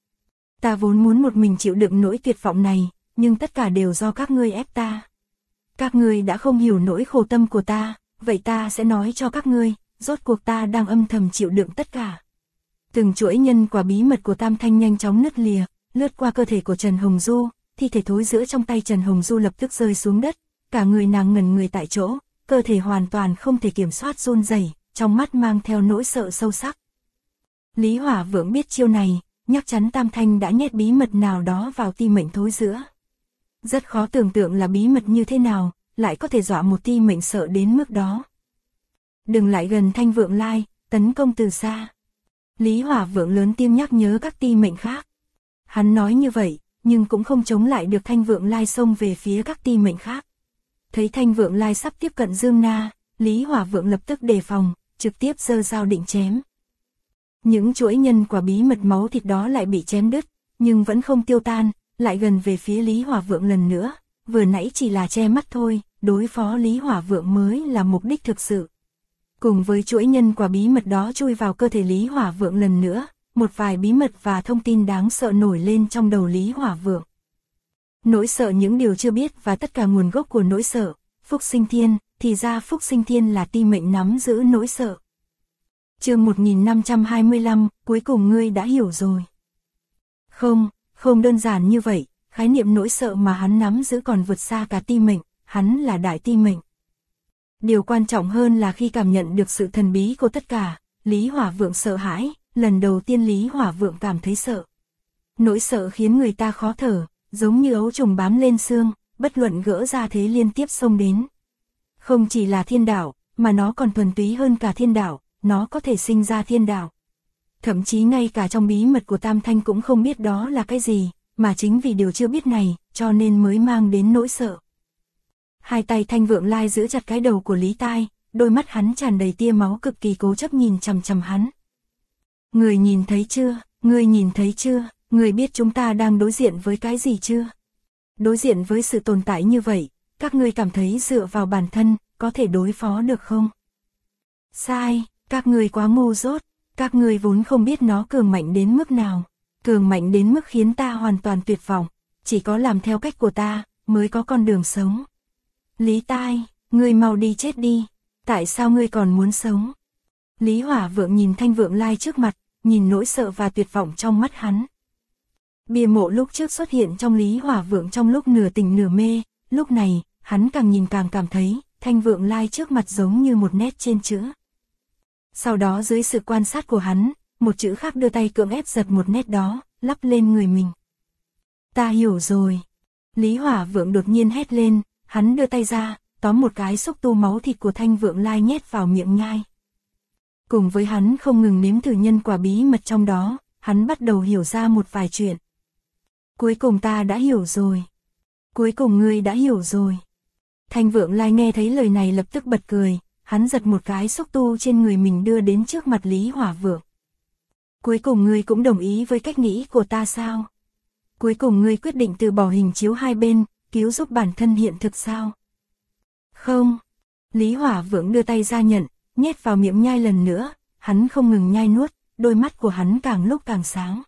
Ta vốn muốn một mình chịu đựng nỗi tuyệt vọng này, nhưng tất cả đều do các ngươi ép ta. Các ngươi đã không hiểu nỗi khổ tâm của ta, vậy ta sẽ nói cho các ngươi, rốt cuộc ta đang âm thầm chịu đựng tất cả. Từng chuỗi nhân quả bí mật của Tam Thanh nhanh chóng nứt lìa, lướt qua cơ thể của Trần Hồng Du, thi thể thối rữa trong tay Trần Hồng Du lập tức rơi xuống đất, cả người nàng ngẩn người tại chỗ, cơ thể hoàn toàn không thể kiểm soát run rẩy, trong mắt mang theo nỗi sợ sâu sắc. Lý Hỏa Vượng biết chiêu này, chắc chắn Tam Thanh đã nhét bí mật nào đó vào ti mệnh thối rữa. Rất khó tưởng tượng là bí mật như thế nào, lại có thể dọa một ti mệnh sợ đến mức đó. Đừng lại gần Thanh Vượng Lai, tấn công từ xa. Lý Hỏa Vượng lớn tiếng nhắc nhớ các ti mệnh khác. Hắn nói như vậy, nhưng cũng không chống lại được Thanh Vượng Lai xông về phía các ti mệnh khác. Thấy Thanh Vượng Lai sắp tiếp cận Dương Na, Lý Hỏa Vượng lập tức đề phòng, trực tiếp giơ dao định chém. Những chuỗi nhân quả bí mật máu thịt đó lại bị chém đứt, nhưng vẫn không tiêu tan, lại gần về phía Lý Hỏa Vượng lần nữa, vừa nãy chỉ là che mắt thôi, đối phó Lý Hỏa Vượng mới là mục đích thực sự. Cùng với chuỗi nhân quả bí mật đó chui vào cơ thể Lý Hỏa Vượng lần nữa, một vài bí mật và thông tin đáng sợ nổi lên trong đầu Lý Hỏa Vượng. Nỗi sợ những điều chưa biết và tất cả nguồn gốc của nỗi sợ, Phúc Sinh Thiên, thì ra Phúc Sinh Thiên là ti mệnh nắm giữ nỗi sợ. Chương 1525, cuối cùng ngươi đã hiểu rồi. Không đơn giản như vậy, khái niệm nỗi sợ mà hắn nắm giữ còn vượt xa cả ti mệnh, hắn là đại ti mệnh. Điều quan trọng hơn là khi cảm nhận được sự thần bí của tất cả, Lý Hỏa Vượng sợ hãi, lần đầu tiên Lý Hỏa Vượng cảm thấy sợ. Nỗi sợ khiến người ta khó thở, giống như ấu trùng bám lên xương, bất luận gỡ ra thế liên tiếp xông đến. Không chỉ là thiên đạo, mà nó còn thuần túy hơn cả thiên đạo, nó có thể sinh ra thiên đạo. Thậm chí ngay cả trong bí mật của Tam Thanh cũng không biết đó là cái gì, mà chính vì điều chưa biết này, cho nên mới mang đến nỗi sợ. Hai tay Thanh Vượng Lai giữ chặt cái đầu của Lý Tai, đôi mắt hắn tràn đầy tia máu cực kỳ cố chấp nhìn chằm chằm hắn. Người nhìn thấy chưa, người nhìn thấy chưa, người biết chúng ta đang đối diện với cái gì chưa? Đối diện với sự tồn tại như vậy, các ngươi cảm thấy dựa vào bản thân, có thể đối phó được không? Sai, các ngươi quá ngu dốt, các ngươi vốn không biết nó cường mạnh đến mức nào. Cường mạnh đến mức khiến ta hoàn toàn tuyệt vọng, chỉ có làm theo cách của ta, mới có con đường sống. Lý Tai, ngươi mau đi chết đi, tại sao ngươi còn muốn sống? Lý Hỏa Vượng nhìn Thanh Vượng Lai trước mặt, nhìn nỗi sợ và tuyệt vọng trong mắt hắn. Bia mộ lúc trước xuất hiện trong Lý Hỏa Vượng trong lúc nửa tỉnh nửa mê, lúc này, hắn càng nhìn càng cảm thấy, Thanh Vượng Lai trước mặt giống như một nét trên chữ. Sau đó dưới sự quan sát của hắn, một chữ khác đưa tay cưỡng ép giật một nét đó, lắp lên người mình. Ta hiểu rồi. Lý Hỏa Vượng đột nhiên hét lên, hắn đưa tay ra, tóm một cái xúc tu máu thịt của Thanh Vượng Lai nhét vào miệng nhai. Cùng với hắn không ngừng nếm thử nhân quả bí mật trong đó, hắn bắt đầu hiểu ra một vài chuyện. Cuối cùng ta đã hiểu rồi. Cuối cùng ngươi đã hiểu rồi. Thanh Vượng Lai nghe thấy lời này lập tức bật cười, hắn giật một cái xúc tu trên người mình đưa đến trước mặt Lý Hỏa Vượng. Cuối cùng ngươi cũng đồng ý với cách nghĩ của ta sao? Cuối cùng ngươi quyết định từ bỏ hình chiếu hai bên, cứu giúp bản thân hiện thực sao? Không. Lý Hỏa Vượng đưa tay ra nhận, nhét vào miệng nhai lần nữa, hắn không ngừng nhai nuốt, đôi mắt của hắn càng lúc càng sáng.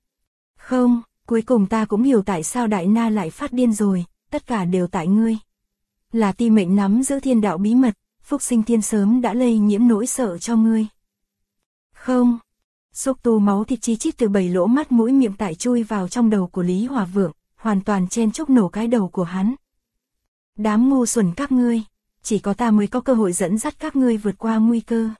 Không, cuối cùng ta cũng hiểu tại sao Đại Na lại phát điên rồi, tất cả đều tại ngươi. Là Ti Mệnh nắm giữ thiên đạo bí mật, Phúc Sinh Thiên sớm đã lây nhiễm nỗi sợ cho ngươi. Không. Xúc tu máu thịt chi chít từ 7 lỗ mắt mũi miệng tại chui vào trong đầu của Lý Hỏa Vượng, hoàn toàn chen chúc nổ cái đầu của hắn. Đám ngu xuẩn các ngươi, chỉ có ta mới có cơ hội dẫn dắt các ngươi vượt qua nguy cơ.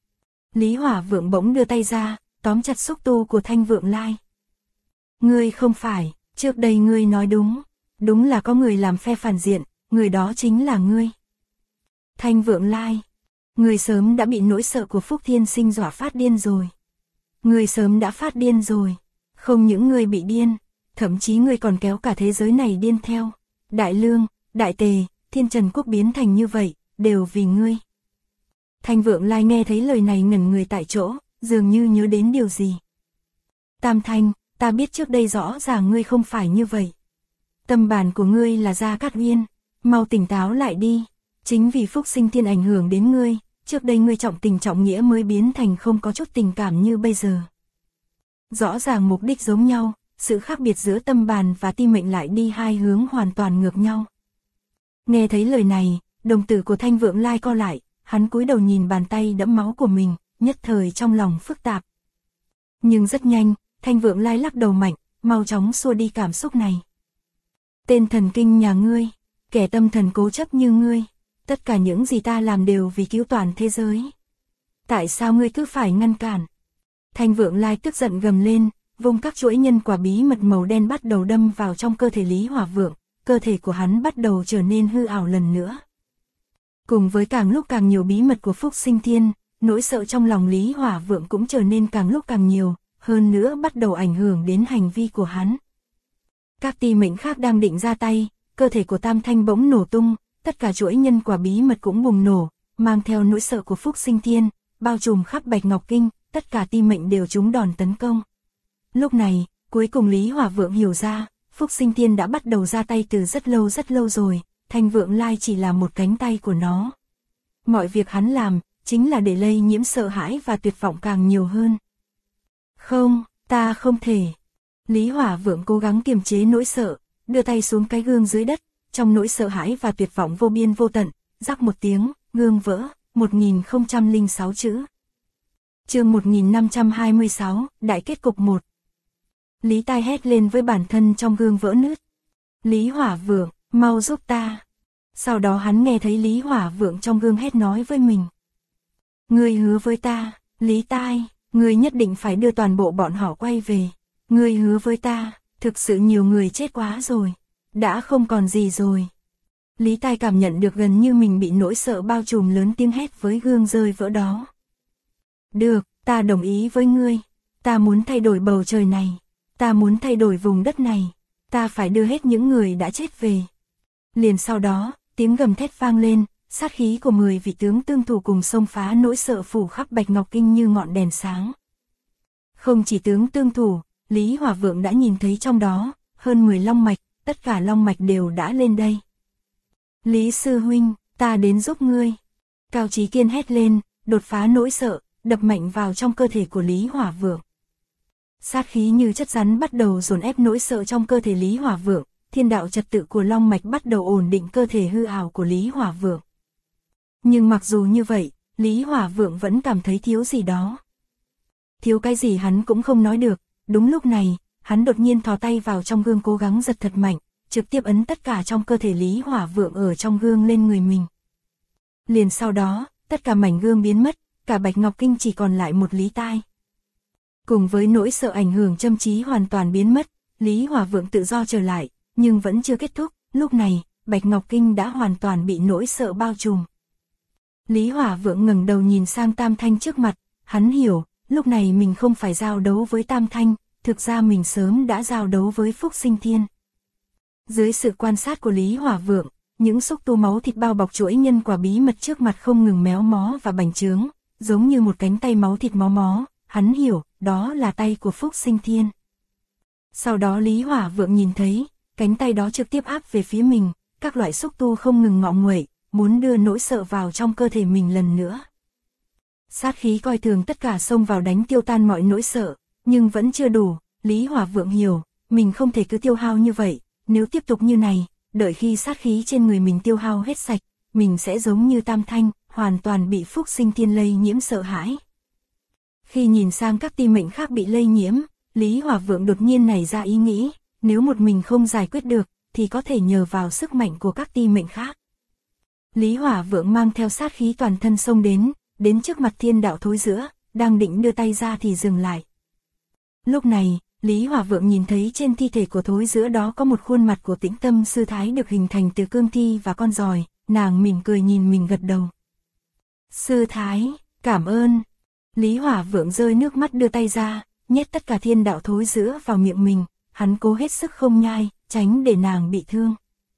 Lý Hỏa Vượng bỗng đưa tay ra, tóm chặt xúc tu của Thanh Vượng Lai. Ngươi không phải, trước đây ngươi nói đúng, đúng là có người làm phe phản diện, người đó chính là ngươi. Thanh Vượng Lai, ngươi sớm đã bị nỗi sợ của Phúc Thiên Sinh dọa phát điên rồi. Ngươi sớm đã phát điên rồi, không những ngươi bị điên, thậm chí ngươi còn kéo cả thế giới này điên theo. Đại Lương, Đại Tề, Thiên Trần Quốc biến thành như vậy, đều vì ngươi. Thanh Vượng Lai nghe thấy lời này ngẩn người tại chỗ, dường như nhớ đến điều gì. Tam Thanh, ta biết trước đây rõ ràng ngươi không phải như vậy. Tâm bản của ngươi là Gia Cát Uyên, mau tỉnh táo lại đi. Chính vì Phúc Sinh Thiên ảnh hưởng đến ngươi, trước đây ngươi trọng tình trọng nghĩa mới biến thành không có chút tình cảm như bây giờ. Rõ ràng mục đích giống nhau, sự khác biệt giữa tâm bàn và Ti Mệnh lại đi hai hướng hoàn toàn ngược nhau. Nghe thấy lời này, đồng tử của Thanh Vượng Lai co lại, hắn cúi đầu nhìn bàn tay đẫm máu của mình, nhất thời trong lòng phức tạp. Nhưng rất nhanh, Thanh Vượng Lai lắc đầu mạnh, mau chóng xua đi cảm xúc này. Tên thần kinh nhà ngươi, kẻ tâm thần cố chấp như ngươi, tất cả những gì ta làm đều vì cứu toàn thế giới. Tại sao ngươi cứ phải ngăn cản? Thanh Vượng Lai tức giận gầm lên, vung các chuỗi nhân quả bí mật màu đen bắt đầu đâm vào trong cơ thể Lý Hỏa Vượng, cơ thể của hắn bắt đầu trở nên hư ảo lần nữa. Cùng với càng lúc càng nhiều bí mật của Phúc Sinh Thiên, nỗi sợ trong lòng Lý Hỏa Vượng cũng trở nên càng lúc càng nhiều, hơn nữa bắt đầu ảnh hưởng đến hành vi của hắn. Các Ti Mệnh khác đang định ra tay, cơ thể của Tam Thanh bỗng nổ tung, tất cả chuỗi nhân quả bí mật cũng bùng nổ, mang theo nỗi sợ của Phúc Sinh Thiên, bao trùm khắp Bạch Ngọc Kinh, tất cả Ti Mệnh đều trúng đòn tấn công. Lúc này, cuối cùng Lý Hỏa Vượng hiểu ra, Phúc Sinh Thiên đã bắt đầu ra tay từ rất lâu rồi, Thanh Vượng Lai chỉ là một cánh tay của nó. Mọi việc hắn làm, chính là để lây nhiễm sợ hãi và tuyệt vọng càng nhiều hơn. Không, ta không thể. Lý Hỏa Vượng cố gắng kiềm chế nỗi sợ, đưa tay xuống cái gương dưới đất, trong nỗi sợ hãi và tuyệt vọng vô biên vô tận, rắc một tiếng, gương vỡ, 1006 chữ. Chương 1526, Đại kết cục 1. Lý Tai hét lên với bản thân trong gương vỡ nứt. Lý Hỏa Vượng, mau giúp ta. Sau đó hắn nghe thấy Lý Hỏa Vượng trong gương hét nói với mình. Ngươi hứa với ta, Lý Tai, ngươi nhất định phải đưa toàn bộ bọn họ quay về. Ngươi hứa với ta, thực sự nhiều người chết quá rồi, đã không còn gì rồi. Lý Tai cảm nhận được gần như mình bị nỗi sợ bao trùm, lớn tiếng hét với gương rơi vỡ đó. Được, ta đồng ý với ngươi, ta muốn thay đổi bầu trời này, ta muốn thay đổi vùng đất này, ta phải đưa hết những người đã chết về. Liền sau đó, tiếng gầm thét vang lên, sát khí của 10 vị tướng tương thủ cùng xông phá nỗi sợ phủ khắp Bạch Ngọc Kinh như ngọn đèn sáng. Không chỉ tướng tương thủ, Lý Hỏa Vượng đã nhìn thấy trong đó, hơn 10 long mạch, tất cả long mạch đều đã lên đây. Lý sư huynh, ta đến giúp ngươi. Cao Chí Kiên hét lên, đột phá nỗi sợ, đập mạnh vào trong cơ thể của Lý Hỏa Vượng. Sát khí như chất rắn bắt đầu dồn ép nỗi sợ trong cơ thể Lý Hỏa Vượng, thiên đạo trật tự của long mạch bắt đầu ổn định cơ thể hư ảo của Lý Hỏa Vượng. Nhưng mặc dù như vậy, Lý Hỏa Vượng vẫn cảm thấy thiếu gì đó. Thiếu cái gì hắn cũng không nói được, đúng lúc này, hắn đột nhiên thò tay vào trong gương cố gắng giật thật mạnh, trực tiếp ấn tất cả trong cơ thể Lý Hỏa Vượng ở trong gương lên người mình. Liền sau đó, tất cả mảnh gương biến mất, cả Bạch Ngọc Kinh chỉ còn lại một Lý Tai. Cùng với nỗi sợ ảnh hưởng tâm trí hoàn toàn biến mất, Lý Hỏa Vượng tự do trở lại, nhưng vẫn chưa kết thúc, lúc này, Bạch Ngọc Kinh đã hoàn toàn bị nỗi sợ bao trùm. Lý Hỏa Vượng ngẩng đầu nhìn sang Tam Thanh trước mặt, hắn hiểu, lúc này mình không phải giao đấu với Tam Thanh, thực ra mình sớm đã giao đấu với Phúc Sinh Thiên. Dưới sự quan sát của Lý Hỏa Vượng, những xúc tu máu thịt bao bọc chuỗi nhân quả bí mật trước mặt không ngừng méo mó và bành trướng, giống như một cánh tay máu thịt mó mó, hắn hiểu, đó là tay của Phúc Sinh Thiên. Sau đó Lý Hỏa Vượng nhìn thấy, cánh tay đó trực tiếp áp về phía mình, các loại xúc tu không ngừng ngọ nguậy, muốn đưa nỗi sợ vào trong cơ thể mình lần nữa. Sát khí coi thường tất cả xông vào đánh tiêu tan mọi nỗi sợ, nhưng vẫn chưa đủ, Lý Hỏa Vượng hiểu, mình không thể cứ tiêu hao như vậy, nếu tiếp tục như này, đợi khi sát khí trên người mình tiêu hao hết sạch, mình sẽ giống như Tam Thanh, hoàn toàn bị Phúc Sinh Thiên lây nhiễm sợ hãi. Khi nhìn sang các ti mệnh khác bị lây nhiễm, Lý Hỏa Vượng đột nhiên nảy ra ý nghĩ, nếu một mình không giải quyết được, thì có thể nhờ vào sức mạnh của các ti mệnh khác. Lý Hỏa Vượng mang theo sát khí toàn thân xông đến trước mặt Thiên Đạo Thối Giữa, đang định đưa tay ra thì dừng lại. Lúc này, Lý Hỏa Vượng nhìn thấy trên thi thể của Thối Giữa đó có một khuôn mặt của Tĩnh Tâm Sư Thái được hình thành từ cương thi và con giòi, nàng mỉm cười nhìn mình gật đầu. Sư Thái, cảm ơn. Lý Hỏa Vượng rơi nước mắt đưa tay ra, nhét tất cả Thiên Đạo Thối Giữa vào miệng mình, hắn cố hết sức không nhai, tránh để nàng bị thương.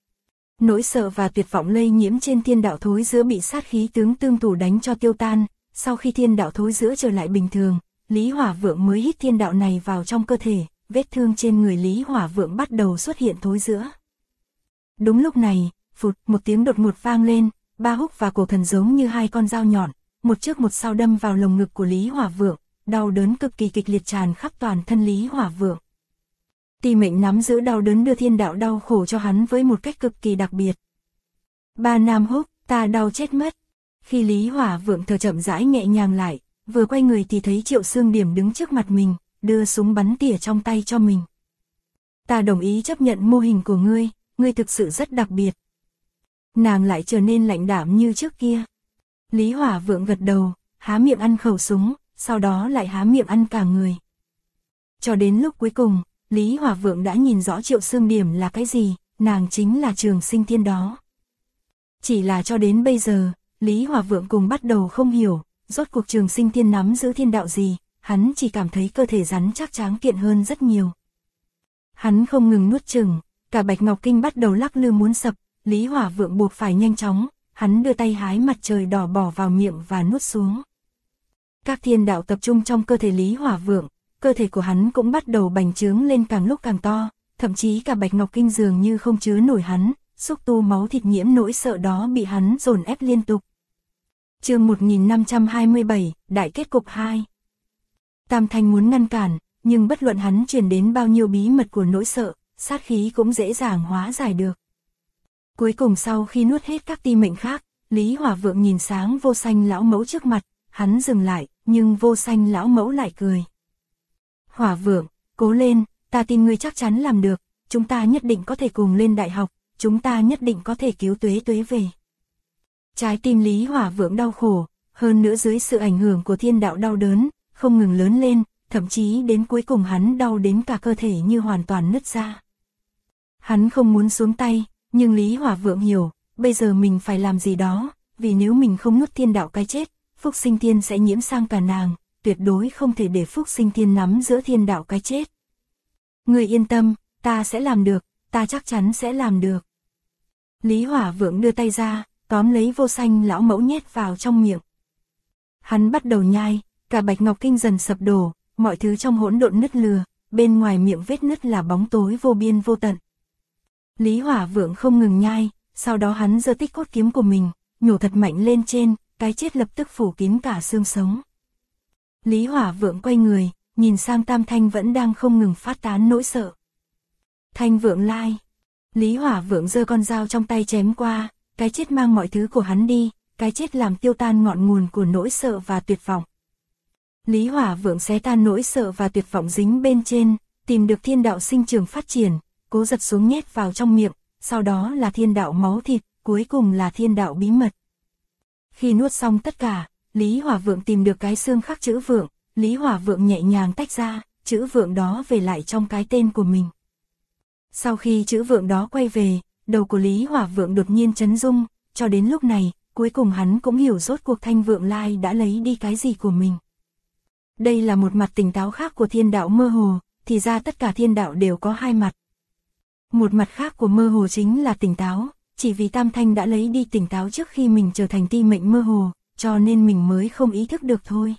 Nỗi sợ và tuyệt vọng lây nhiễm trên Thiên Đạo Thối Giữa bị sát khí tướng tương thủ đánh cho tiêu tan, sau khi Thiên Đạo Thối Giữa trở lại bình thường, Lý Hỏa Vượng mới hít thiên đạo này vào trong cơ thể, vết thương trên người Lý Hỏa Vượng bắt đầu xuất hiện thối giữa. Đúng lúc này, phụt, một tiếng đột ngột vang lên, ba húc và cổ thần giống như hai con dao nhọn, một trước một sau đâm vào lồng ngực của Lý Hỏa Vượng, đau đớn cực kỳ kịch liệt tràn khắp toàn thân Lý Hỏa Vượng. Ti mệnh nắm giữ đau đớn đưa thiên đạo đau khổ cho hắn với một cách cực kỳ đặc biệt. Ba Nam Húc, ta đau chết mất. Khi Lý Hỏa Vượng thở chậm rãi nhẹ nhàng lại, vừa quay người thì thấy Triệu Xương Điểm đứng trước mặt mình, đưa súng bắn tỉa trong tay cho mình. Ta đồng ý chấp nhận mô hình của ngươi thực sự rất đặc biệt. Nàng lại trở nên lạnh đạm như trước kia. Lý Hỏa Vượng gật đầu, há miệng ăn khẩu súng, sau đó lại há miệng ăn cả người. Cho đến lúc cuối cùng, Lý Hỏa Vượng đã nhìn rõ Triệu Xương Điểm là cái gì, nàng chính là Trường Sinh Thiên đó. Chỉ là cho đến bây giờ, Lý Hỏa Vượng cùng bắt đầu không hiểu, rốt cuộc Trường Sinh Thiên nắm giữ thiên đạo gì, hắn chỉ cảm thấy cơ thể rắn chắc tráng kiện hơn rất nhiều. Hắn không ngừng nuốt chừng, cả Bạch Ngọc Kinh bắt đầu lắc lư muốn sập, Lý Hỏa Vượng buộc phải nhanh chóng, hắn đưa tay hái mặt trời đỏ bỏ vào miệng và nuốt xuống. Các thiên đạo tập trung trong cơ thể Lý Hỏa Vượng, cơ thể của hắn cũng bắt đầu bành trướng lên càng lúc càng to, thậm chí cả Bạch Ngọc Kinh dường như không chứa nổi hắn, xúc tu máu thịt nhiễm nỗi sợ đó bị hắn dồn ép liên tục. Chương 1527, Đại kết cục 2. Tam Thanh muốn ngăn cản, nhưng bất luận hắn truyền đến bao nhiêu bí mật của nỗi sợ, sát khí cũng dễ dàng hóa giải được. Cuối cùng sau khi nuốt hết các ti mệnh khác, Lý Hỏa Vượng nhìn sáng Vô Sanh lão mẫu trước mặt, hắn dừng lại, nhưng Vô Sanh lão mẫu lại cười. Hỏa Vượng, cố lên, ta tin ngươi chắc chắn làm được, chúng ta nhất định có thể cùng lên đại học, chúng ta nhất định có thể cứu Tuế Tuế về. Trái tim Lý Hỏa Vượng đau khổ, hơn nữa dưới sự ảnh hưởng của thiên đạo đau đớn, không ngừng lớn lên, thậm chí đến cuối cùng hắn đau đến cả cơ thể như hoàn toàn nứt ra. Hắn không muốn xuống tay, nhưng Lý Hỏa Vượng hiểu, bây giờ mình phải làm gì đó, vì nếu mình không nuốt thiên đạo cái chết, Phúc Sinh Thiên sẽ nhiễm sang cả nàng, tuyệt đối không thể để Phúc Sinh Thiên nắm giữa thiên đạo cái chết. Ngươi yên tâm, ta sẽ làm được, ta chắc chắn sẽ làm được. Lý Hỏa Vượng đưa tay ra, tóm lấy Vô Sanh lão mẫu nhét vào trong miệng. Hắn bắt đầu nhai, cả Bạch Ngọc Kinh dần sập đổ, mọi thứ trong hỗn độn nứt lừa, bên ngoài miệng vết nứt là bóng tối vô biên vô tận. Lý Hỏa Vượng không ngừng nhai, sau đó hắn giơ Tích Cốt kiếm của mình, nhổ thật mạnh lên trên, cái chết lập tức phủ kín cả xương sống. Lý Hỏa Vượng quay người, nhìn sang Tam Thanh vẫn đang không ngừng phát tán nỗi sợ. Thanh Vượng Lai. Lý Hỏa Vượng giơ con dao trong tay chém qua, cái chết mang mọi thứ của hắn đi, cái chết làm tiêu tan ngọn nguồn của nỗi sợ và tuyệt vọng. Lý Hỏa Vượng xé tan nỗi sợ và tuyệt vọng dính bên trên, tìm được thiên đạo sinh trưởng phát triển, cố giật xuống nhét vào trong miệng, sau đó là thiên đạo máu thịt, cuối cùng là thiên đạo bí mật. Khi nuốt xong tất cả, Lý Hỏa Vượng tìm được cái xương khắc chữ Vượng, Lý Hỏa Vượng nhẹ nhàng tách ra, chữ Vượng đó về lại trong cái tên của mình. Sau khi chữ Vượng đó quay về, đầu của Lý Hỏa Vượng đột nhiên chấn rung, cho đến lúc này, cuối cùng hắn cũng hiểu rốt cuộc Thanh Vượng Lai đã lấy đi cái gì của mình. Đây là một mặt tỉnh táo khác của thiên đạo mơ hồ, thì ra tất cả thiên đạo đều có hai mặt. Một mặt khác của mơ hồ chính là tỉnh táo, chỉ vì Tam Thanh đã lấy đi tỉnh táo trước khi mình trở thành ti mệnh mơ hồ, cho nên mình mới không ý thức được thôi.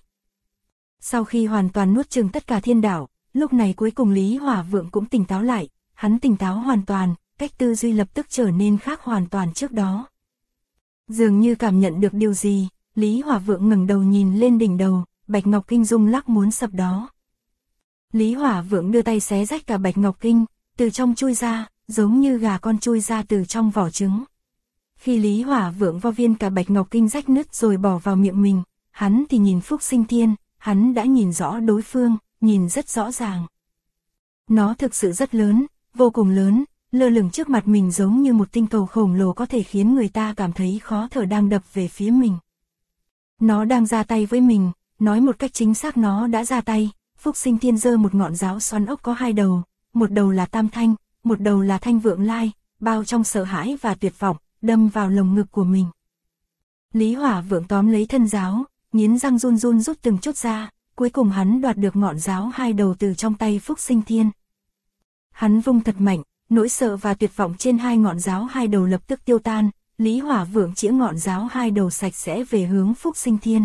Sau khi hoàn toàn nuốt chửng tất cả thiên đạo, lúc này cuối cùng Lý Hỏa Vượng cũng tỉnh táo lại, hắn tỉnh táo hoàn toàn, cách tư duy lập tức trở nên khác hoàn toàn trước đó. Dường như cảm nhận được điều gì, Lý Hỏa Vượng ngẩng đầu nhìn lên đỉnh đầu, Bạch Ngọc Kinh rung lắc muốn sập đó. Lý Hỏa Vượng đưa tay xé rách cả Bạch Ngọc Kinh, từ trong chui ra, giống như gà con chui ra từ trong vỏ trứng. Khi Lý Hỏa Vượng vo viên cả Bạch Ngọc Kinh rách nứt rồi bỏ vào miệng mình, hắn thì nhìn Phúc Sinh Thiên, hắn đã nhìn rõ đối phương, nhìn rất rõ ràng. Nó thực sự rất lớn, vô cùng lớn, lơ lửng trước mặt mình giống như một tinh cầu khổng lồ có thể khiến người ta cảm thấy khó thở đang đập về phía mình. Nó đang ra tay với mình, nói một cách chính xác nó đã ra tay. Phúc Sinh Thiên giơ một ngọn giáo xoắn ốc có hai đầu, một đầu là Tam Thanh, một đầu là Thanh Vượng Lai, bao trong sợ hãi và tuyệt vọng, đâm vào lồng ngực của mình. Lý Hỏa Vượng tóm lấy thân giáo, nghiến răng run run rút từng chút ra, cuối cùng hắn đoạt được ngọn giáo hai đầu từ trong tay Phúc Sinh Thiên. Hắn vung thật mạnh, nỗi sợ và tuyệt vọng trên hai ngọn giáo hai đầu lập tức tiêu tan, Lý Hỏa Vượng chĩa ngọn giáo hai đầu sạch sẽ về hướng Phúc Sinh Thiên.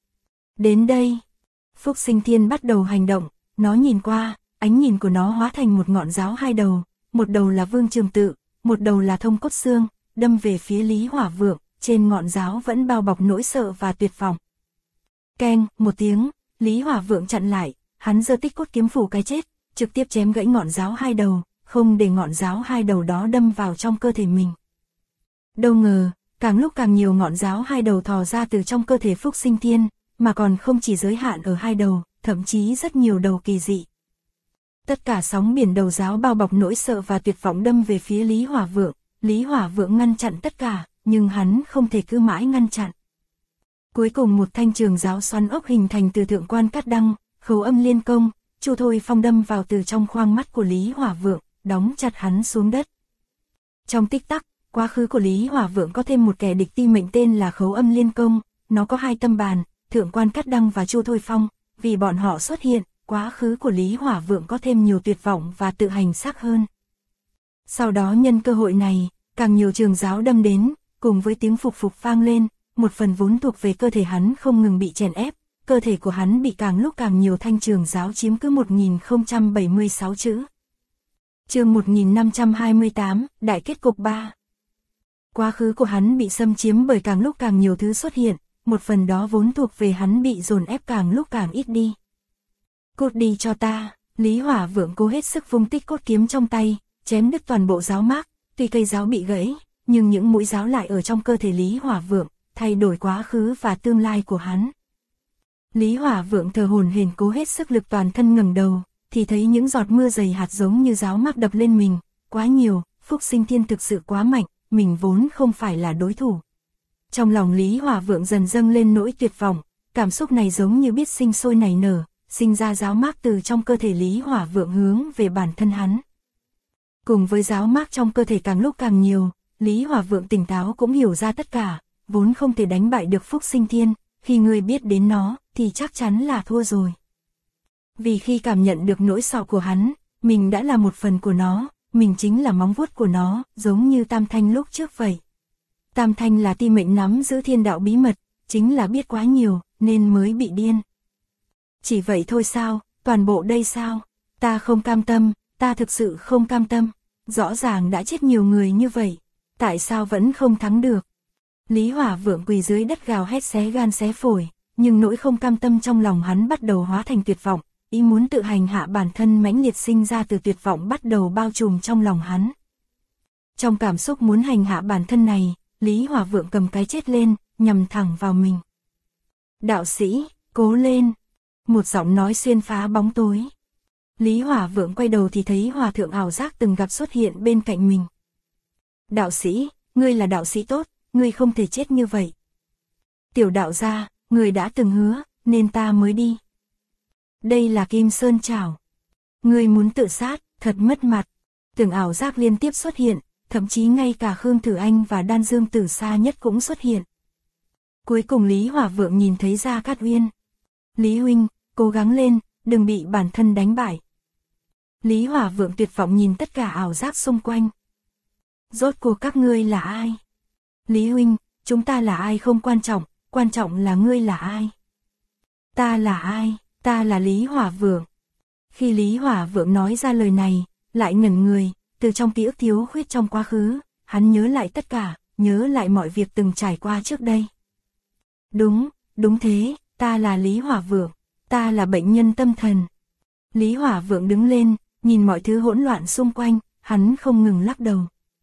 Đến đây, Phúc Sinh Thiên bắt đầu hành động, nó nhìn qua, ánh nhìn của nó hóa thành một ngọn giáo hai đầu, một đầu là Vương Trường Tự, một đầu là Thông Cốt Xương, đâm về phía Lý Hỏa Vượng, trên ngọn giáo vẫn bao bọc nỗi sợ và tuyệt vọng. Keng, một tiếng, Lý Hỏa Vượng chặn lại, hắn giơ Tích Cốt Kiếm phủ cái chết, trực tiếp chém gãy ngọn giáo hai đầu, không để ngọn giáo hai đầu đó đâm vào trong cơ thể mình. Đâu ngờ, càng lúc càng nhiều ngọn giáo hai đầu thò ra từ trong cơ thể Phúc Sinh Thiên, mà còn không chỉ giới hạn ở hai đầu, thậm chí rất nhiều đầu kỳ dị. Tất cả sóng biển đầu giáo bao bọc nỗi sợ và tuyệt vọng đâm về phía Lý Hỏa Vượng. Lý Hỏa Vượng ngăn chặn tất cả, nhưng hắn không thể cứ mãi ngăn chặn. Cuối cùng một thanh trường giáo xoắn ốc hình thành từ Thượng Quan Cát Đăng, Khấu Âm Liên Công, Chu Thôi Phong đâm vào từ trong khoang mắt của Lý Hỏa Vượng, đóng chặt hắn xuống đất. Trong tích tắc, quá khứ của Lý Hỏa Vượng có thêm một kẻ địch ti mệnh tên là Khấu Âm Liên Công, nó có hai tâm bàn, Thượng Quan Cát Đăng và Chu Thôi Phong, vì bọn họ xuất hiện, quá khứ của Lý Hỏa Vượng có thêm nhiều tuyệt vọng và tự hành xác hơn. Sau đó nhân cơ hội này, càng nhiều trường giáo đâm đến, cùng với tiếng phục phục vang lên, một phần vốn thuộc về cơ thể hắn không ngừng bị chèn ép, cơ thể của hắn bị càng lúc càng nhiều thanh trường giáo chiếm cứ 1076 chữ. Chương 1528, Đại kết cục 3. Quá khứ của hắn bị xâm chiếm bởi càng lúc càng nhiều thứ xuất hiện, một phần đó vốn thuộc về hắn bị dồn ép càng lúc càng ít đi. Cút đi cho ta, Lý Hỏa Vượng cố hết sức vung Tích Cốt Kiếm trong tay, chém đứt toàn bộ giáo mác, tuy cây giáo bị gãy, nhưng những mũi giáo lại ở trong cơ thể Lý Hỏa Vượng, thay đổi quá khứ và tương lai của hắn. Lý Hỏa Vượng thở hổn hển cố hết sức lực toàn thân ngẩng đầu, thì thấy những giọt mưa dày hạt giống như giáo mác đập lên mình, quá nhiều, Phúc Sinh Thiên thực sự quá mạnh, mình vốn không phải là đối thủ. Trong lòng Lý Hỏa Vượng dần dâng lên nỗi tuyệt vọng, cảm xúc này giống như biết sinh sôi nảy nở, sinh ra giáo mác từ trong cơ thể Lý Hỏa Vượng hướng về bản thân hắn. Cùng với giáo mác trong cơ thể càng lúc càng nhiều, Lý Hỏa Vượng tỉnh táo cũng hiểu ra tất cả, vốn không thể đánh bại được Phúc Sinh Thiên, khi người biết đến nó, thì chắc chắn là thua rồi. Vì khi cảm nhận được nỗi sợ của hắn, mình đã là một phần của nó, mình chính là móng vuốt của nó, giống như Tam Thanh lúc trước vậy. Tam Thanh là ti mệnh nắm giữ thiên đạo bí mật, chính là biết quá nhiều, nên mới bị điên. Chỉ vậy thôi sao, toàn bộ đây sao? Ta không cam tâm, ta thực sự không cam tâm. Rõ ràng đã chết nhiều người như vậy, tại sao vẫn không thắng được? Lý Hỏa Vượng quỳ dưới đất gào hét xé gan xé phổi, nhưng nỗi không cam tâm trong lòng hắn bắt đầu hóa thành tuyệt vọng, ý muốn tự hành hạ bản thân mãnh liệt sinh ra từ tuyệt vọng bắt đầu bao trùm trong lòng hắn. Trong cảm xúc muốn hành hạ bản thân này, Lý Hỏa Vượng cầm cái chết lên, nhằm thẳng vào mình. Đạo sĩ, cố lên! Một giọng nói xuyên phá bóng tối. Lý Hỏa Vượng quay đầu thì thấy hòa thượng ảo giác từng gặp xuất hiện bên cạnh mình. Đạo sĩ, ngươi là đạo sĩ tốt, ngươi không thể chết như vậy. Tiểu đạo gia, người đã từng hứa, nên ta mới đi. Đây là Kim Sơn Trảo. Người muốn tự sát, thật mất mặt. Từng ảo giác liên tiếp xuất hiện, thậm chí ngay cả Khương Tử Anh và Đan Dương Tử xa nhất cũng xuất hiện. Cuối cùng Lý Hỏa Vượng nhìn thấy Gia Cát Uyên. Lý huynh, cố gắng lên, đừng bị bản thân đánh bại. Lý Hỏa Vượng tuyệt vọng nhìn tất cả ảo giác xung quanh. Rốt cuộc các ngươi là ai? Lý huynh, chúng ta là ai không quan trọng là ngươi là ai? Ta là ai? Ta là Lý Hỏa Vượng. Khi Lý Hỏa Vượng nói ra lời này, lại ngẩn người, từ trong ký ức thiếu khuyết trong quá khứ, hắn nhớ lại tất cả, nhớ lại mọi việc từng trải qua trước đây. Đúng thế, ta là Lý Hỏa Vượng, ta là bệnh nhân tâm thần. Lý Hỏa Vượng đứng lên, nhìn mọi thứ hỗn loạn xung quanh, hắn không ngừng lắc đầu.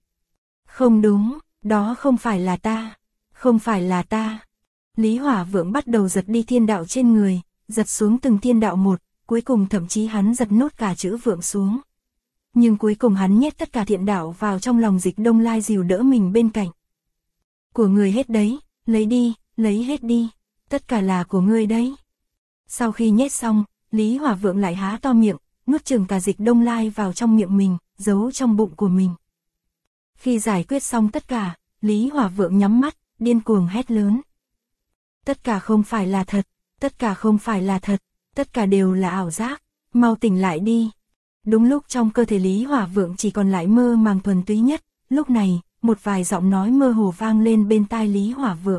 Không đúng, đó không phải là ta, không phải là ta. Lý Hỏa Vượng bắt đầu giật đi thiên đạo trên người, giật xuống từng thiên đạo một, cuối cùng thậm chí hắn giật nốt cả chữ Vượng xuống. Nhưng cuối cùng hắn nhét tất cả thiện đạo vào trong lòng Dịch Đông Lai dìu đỡ mình bên cạnh. Của người hết đấy, lấy đi, lấy hết đi, tất cả là của ngươi đấy. Sau khi nhét xong, Lý Hỏa Vượng lại há to miệng, nuốt chửng cả Dịch Đông Lai vào trong miệng mình, giấu trong bụng của mình. Khi giải quyết xong tất cả, Lý Hỏa Vượng nhắm mắt, điên cuồng hét lớn. Tất cả không phải là thật, tất cả không phải là thật, tất cả đều là ảo giác, mau tỉnh lại đi. Đúng lúc trong cơ thể Lý Hỏa Vượng chỉ còn lại mơ màng thuần túy nhất, lúc này, một vài giọng nói mơ hồ vang lên bên tai Lý Hỏa Vượng.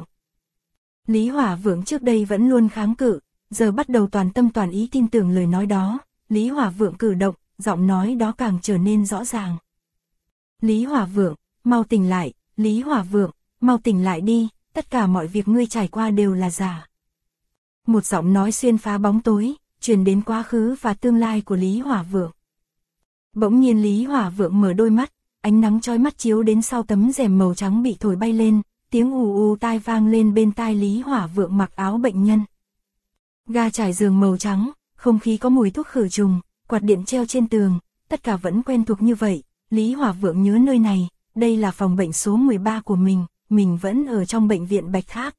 Lý Hỏa Vượng trước đây vẫn luôn kháng cự, giờ bắt đầu toàn tâm toàn ý tin tưởng lời nói đó, Lý Hỏa Vượng cử động, giọng nói đó càng trở nên rõ ràng. Lý Hỏa Vượng, mau tỉnh lại, Lý Hỏa Vượng, mau tỉnh lại đi, tất cả mọi việc ngươi trải qua đều là giả. Một giọng nói xuyên phá bóng tối, truyền đến quá khứ và tương lai của Lý Hỏa Vượng. Bỗng nhiên Lý Hỏa Vượng mở đôi mắt, ánh nắng chói mắt chiếu đến sau tấm rèm màu trắng bị thổi bay lên, tiếng ù ù tai vang lên bên tai Lý Hỏa Vượng mặc áo bệnh nhân. Ga trải giường màu trắng, không khí có mùi thuốc khử trùng, quạt điện treo trên tường, tất cả vẫn quen thuộc như vậy. Lý Hỏa Vượng nhớ nơi này, đây là phòng bệnh số 13 của mình vẫn ở trong bệnh viện Bạch Tháp.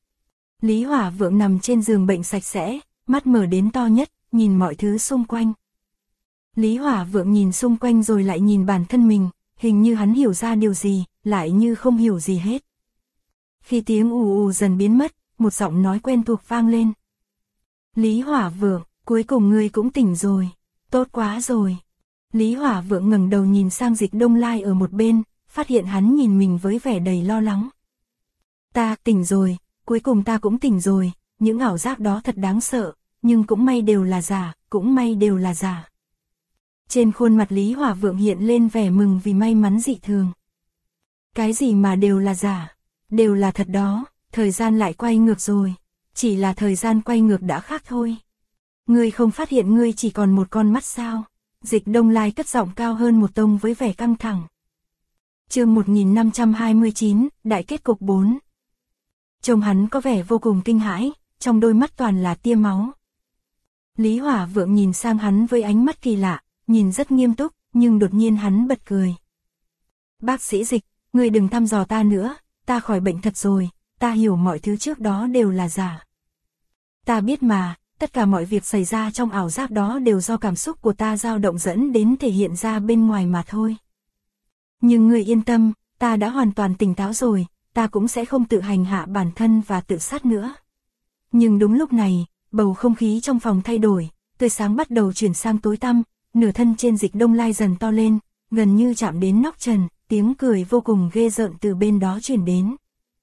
Lý Hỏa Vượng nằm trên giường bệnh sạch sẽ, mắt mở đến to nhất, nhìn mọi thứ xung quanh. Lý Hỏa Vượng nhìn xung quanh rồi lại nhìn bản thân mình, hình như hắn hiểu ra điều gì, lại như không hiểu gì hết. Khi tiếng ù ù dần biến mất, một giọng nói quen thuộc vang lên. Lý Hỏa Vượng, cuối cùng ngươi cũng tỉnh rồi, tốt quá rồi. Lý Hỏa Vượng ngẩng đầu nhìn sang Dịch Đông Lai ở một bên, phát hiện hắn nhìn mình với vẻ đầy lo lắng. Ta tỉnh rồi, cuối cùng ta cũng tỉnh rồi, những ảo giác đó thật đáng sợ, nhưng cũng may đều là giả, cũng may đều là giả. Trên khuôn mặt Lý Hỏa Vượng hiện lên vẻ mừng vì may mắn dị thường. Cái gì mà đều là giả, đều là thật đó, thời gian lại quay ngược rồi, chỉ là thời gian quay ngược đã khác thôi. Ngươi không phát hiện ngươi chỉ còn một con mắt sao? Dịch Đông Lai cất giọng cao hơn một tông với vẻ căng thẳng. Chương 1529, Đại kết cục 4. Trông hắn có vẻ vô cùng kinh hãi, trong đôi mắt toàn là tia máu. Lý Hỏa Vượng nhìn sang hắn với ánh mắt kỳ lạ, nhìn rất nghiêm túc, nhưng đột nhiên hắn bật cười. Bác sĩ Dịch, ngươi đừng thăm dò ta nữa, ta khỏi bệnh thật rồi, ta hiểu mọi thứ trước đó đều là giả. Ta biết mà, tất cả mọi việc xảy ra trong ảo giác đó đều do cảm xúc của ta dao động dẫn đến thể hiện ra bên ngoài mà thôi. Nhưng ngươi yên tâm, ta đã hoàn toàn tỉnh táo rồi, ta cũng sẽ không tự hành hạ bản thân và tự sát nữa. Nhưng đúng lúc này, bầu không khí trong phòng thay đổi, tươi sáng bắt đầu chuyển sang tối tăm, nửa thân trên Dịch Đông Lai dần to lên, gần như chạm đến nóc trần, tiếng cười vô cùng ghê rợn từ bên đó truyền đến.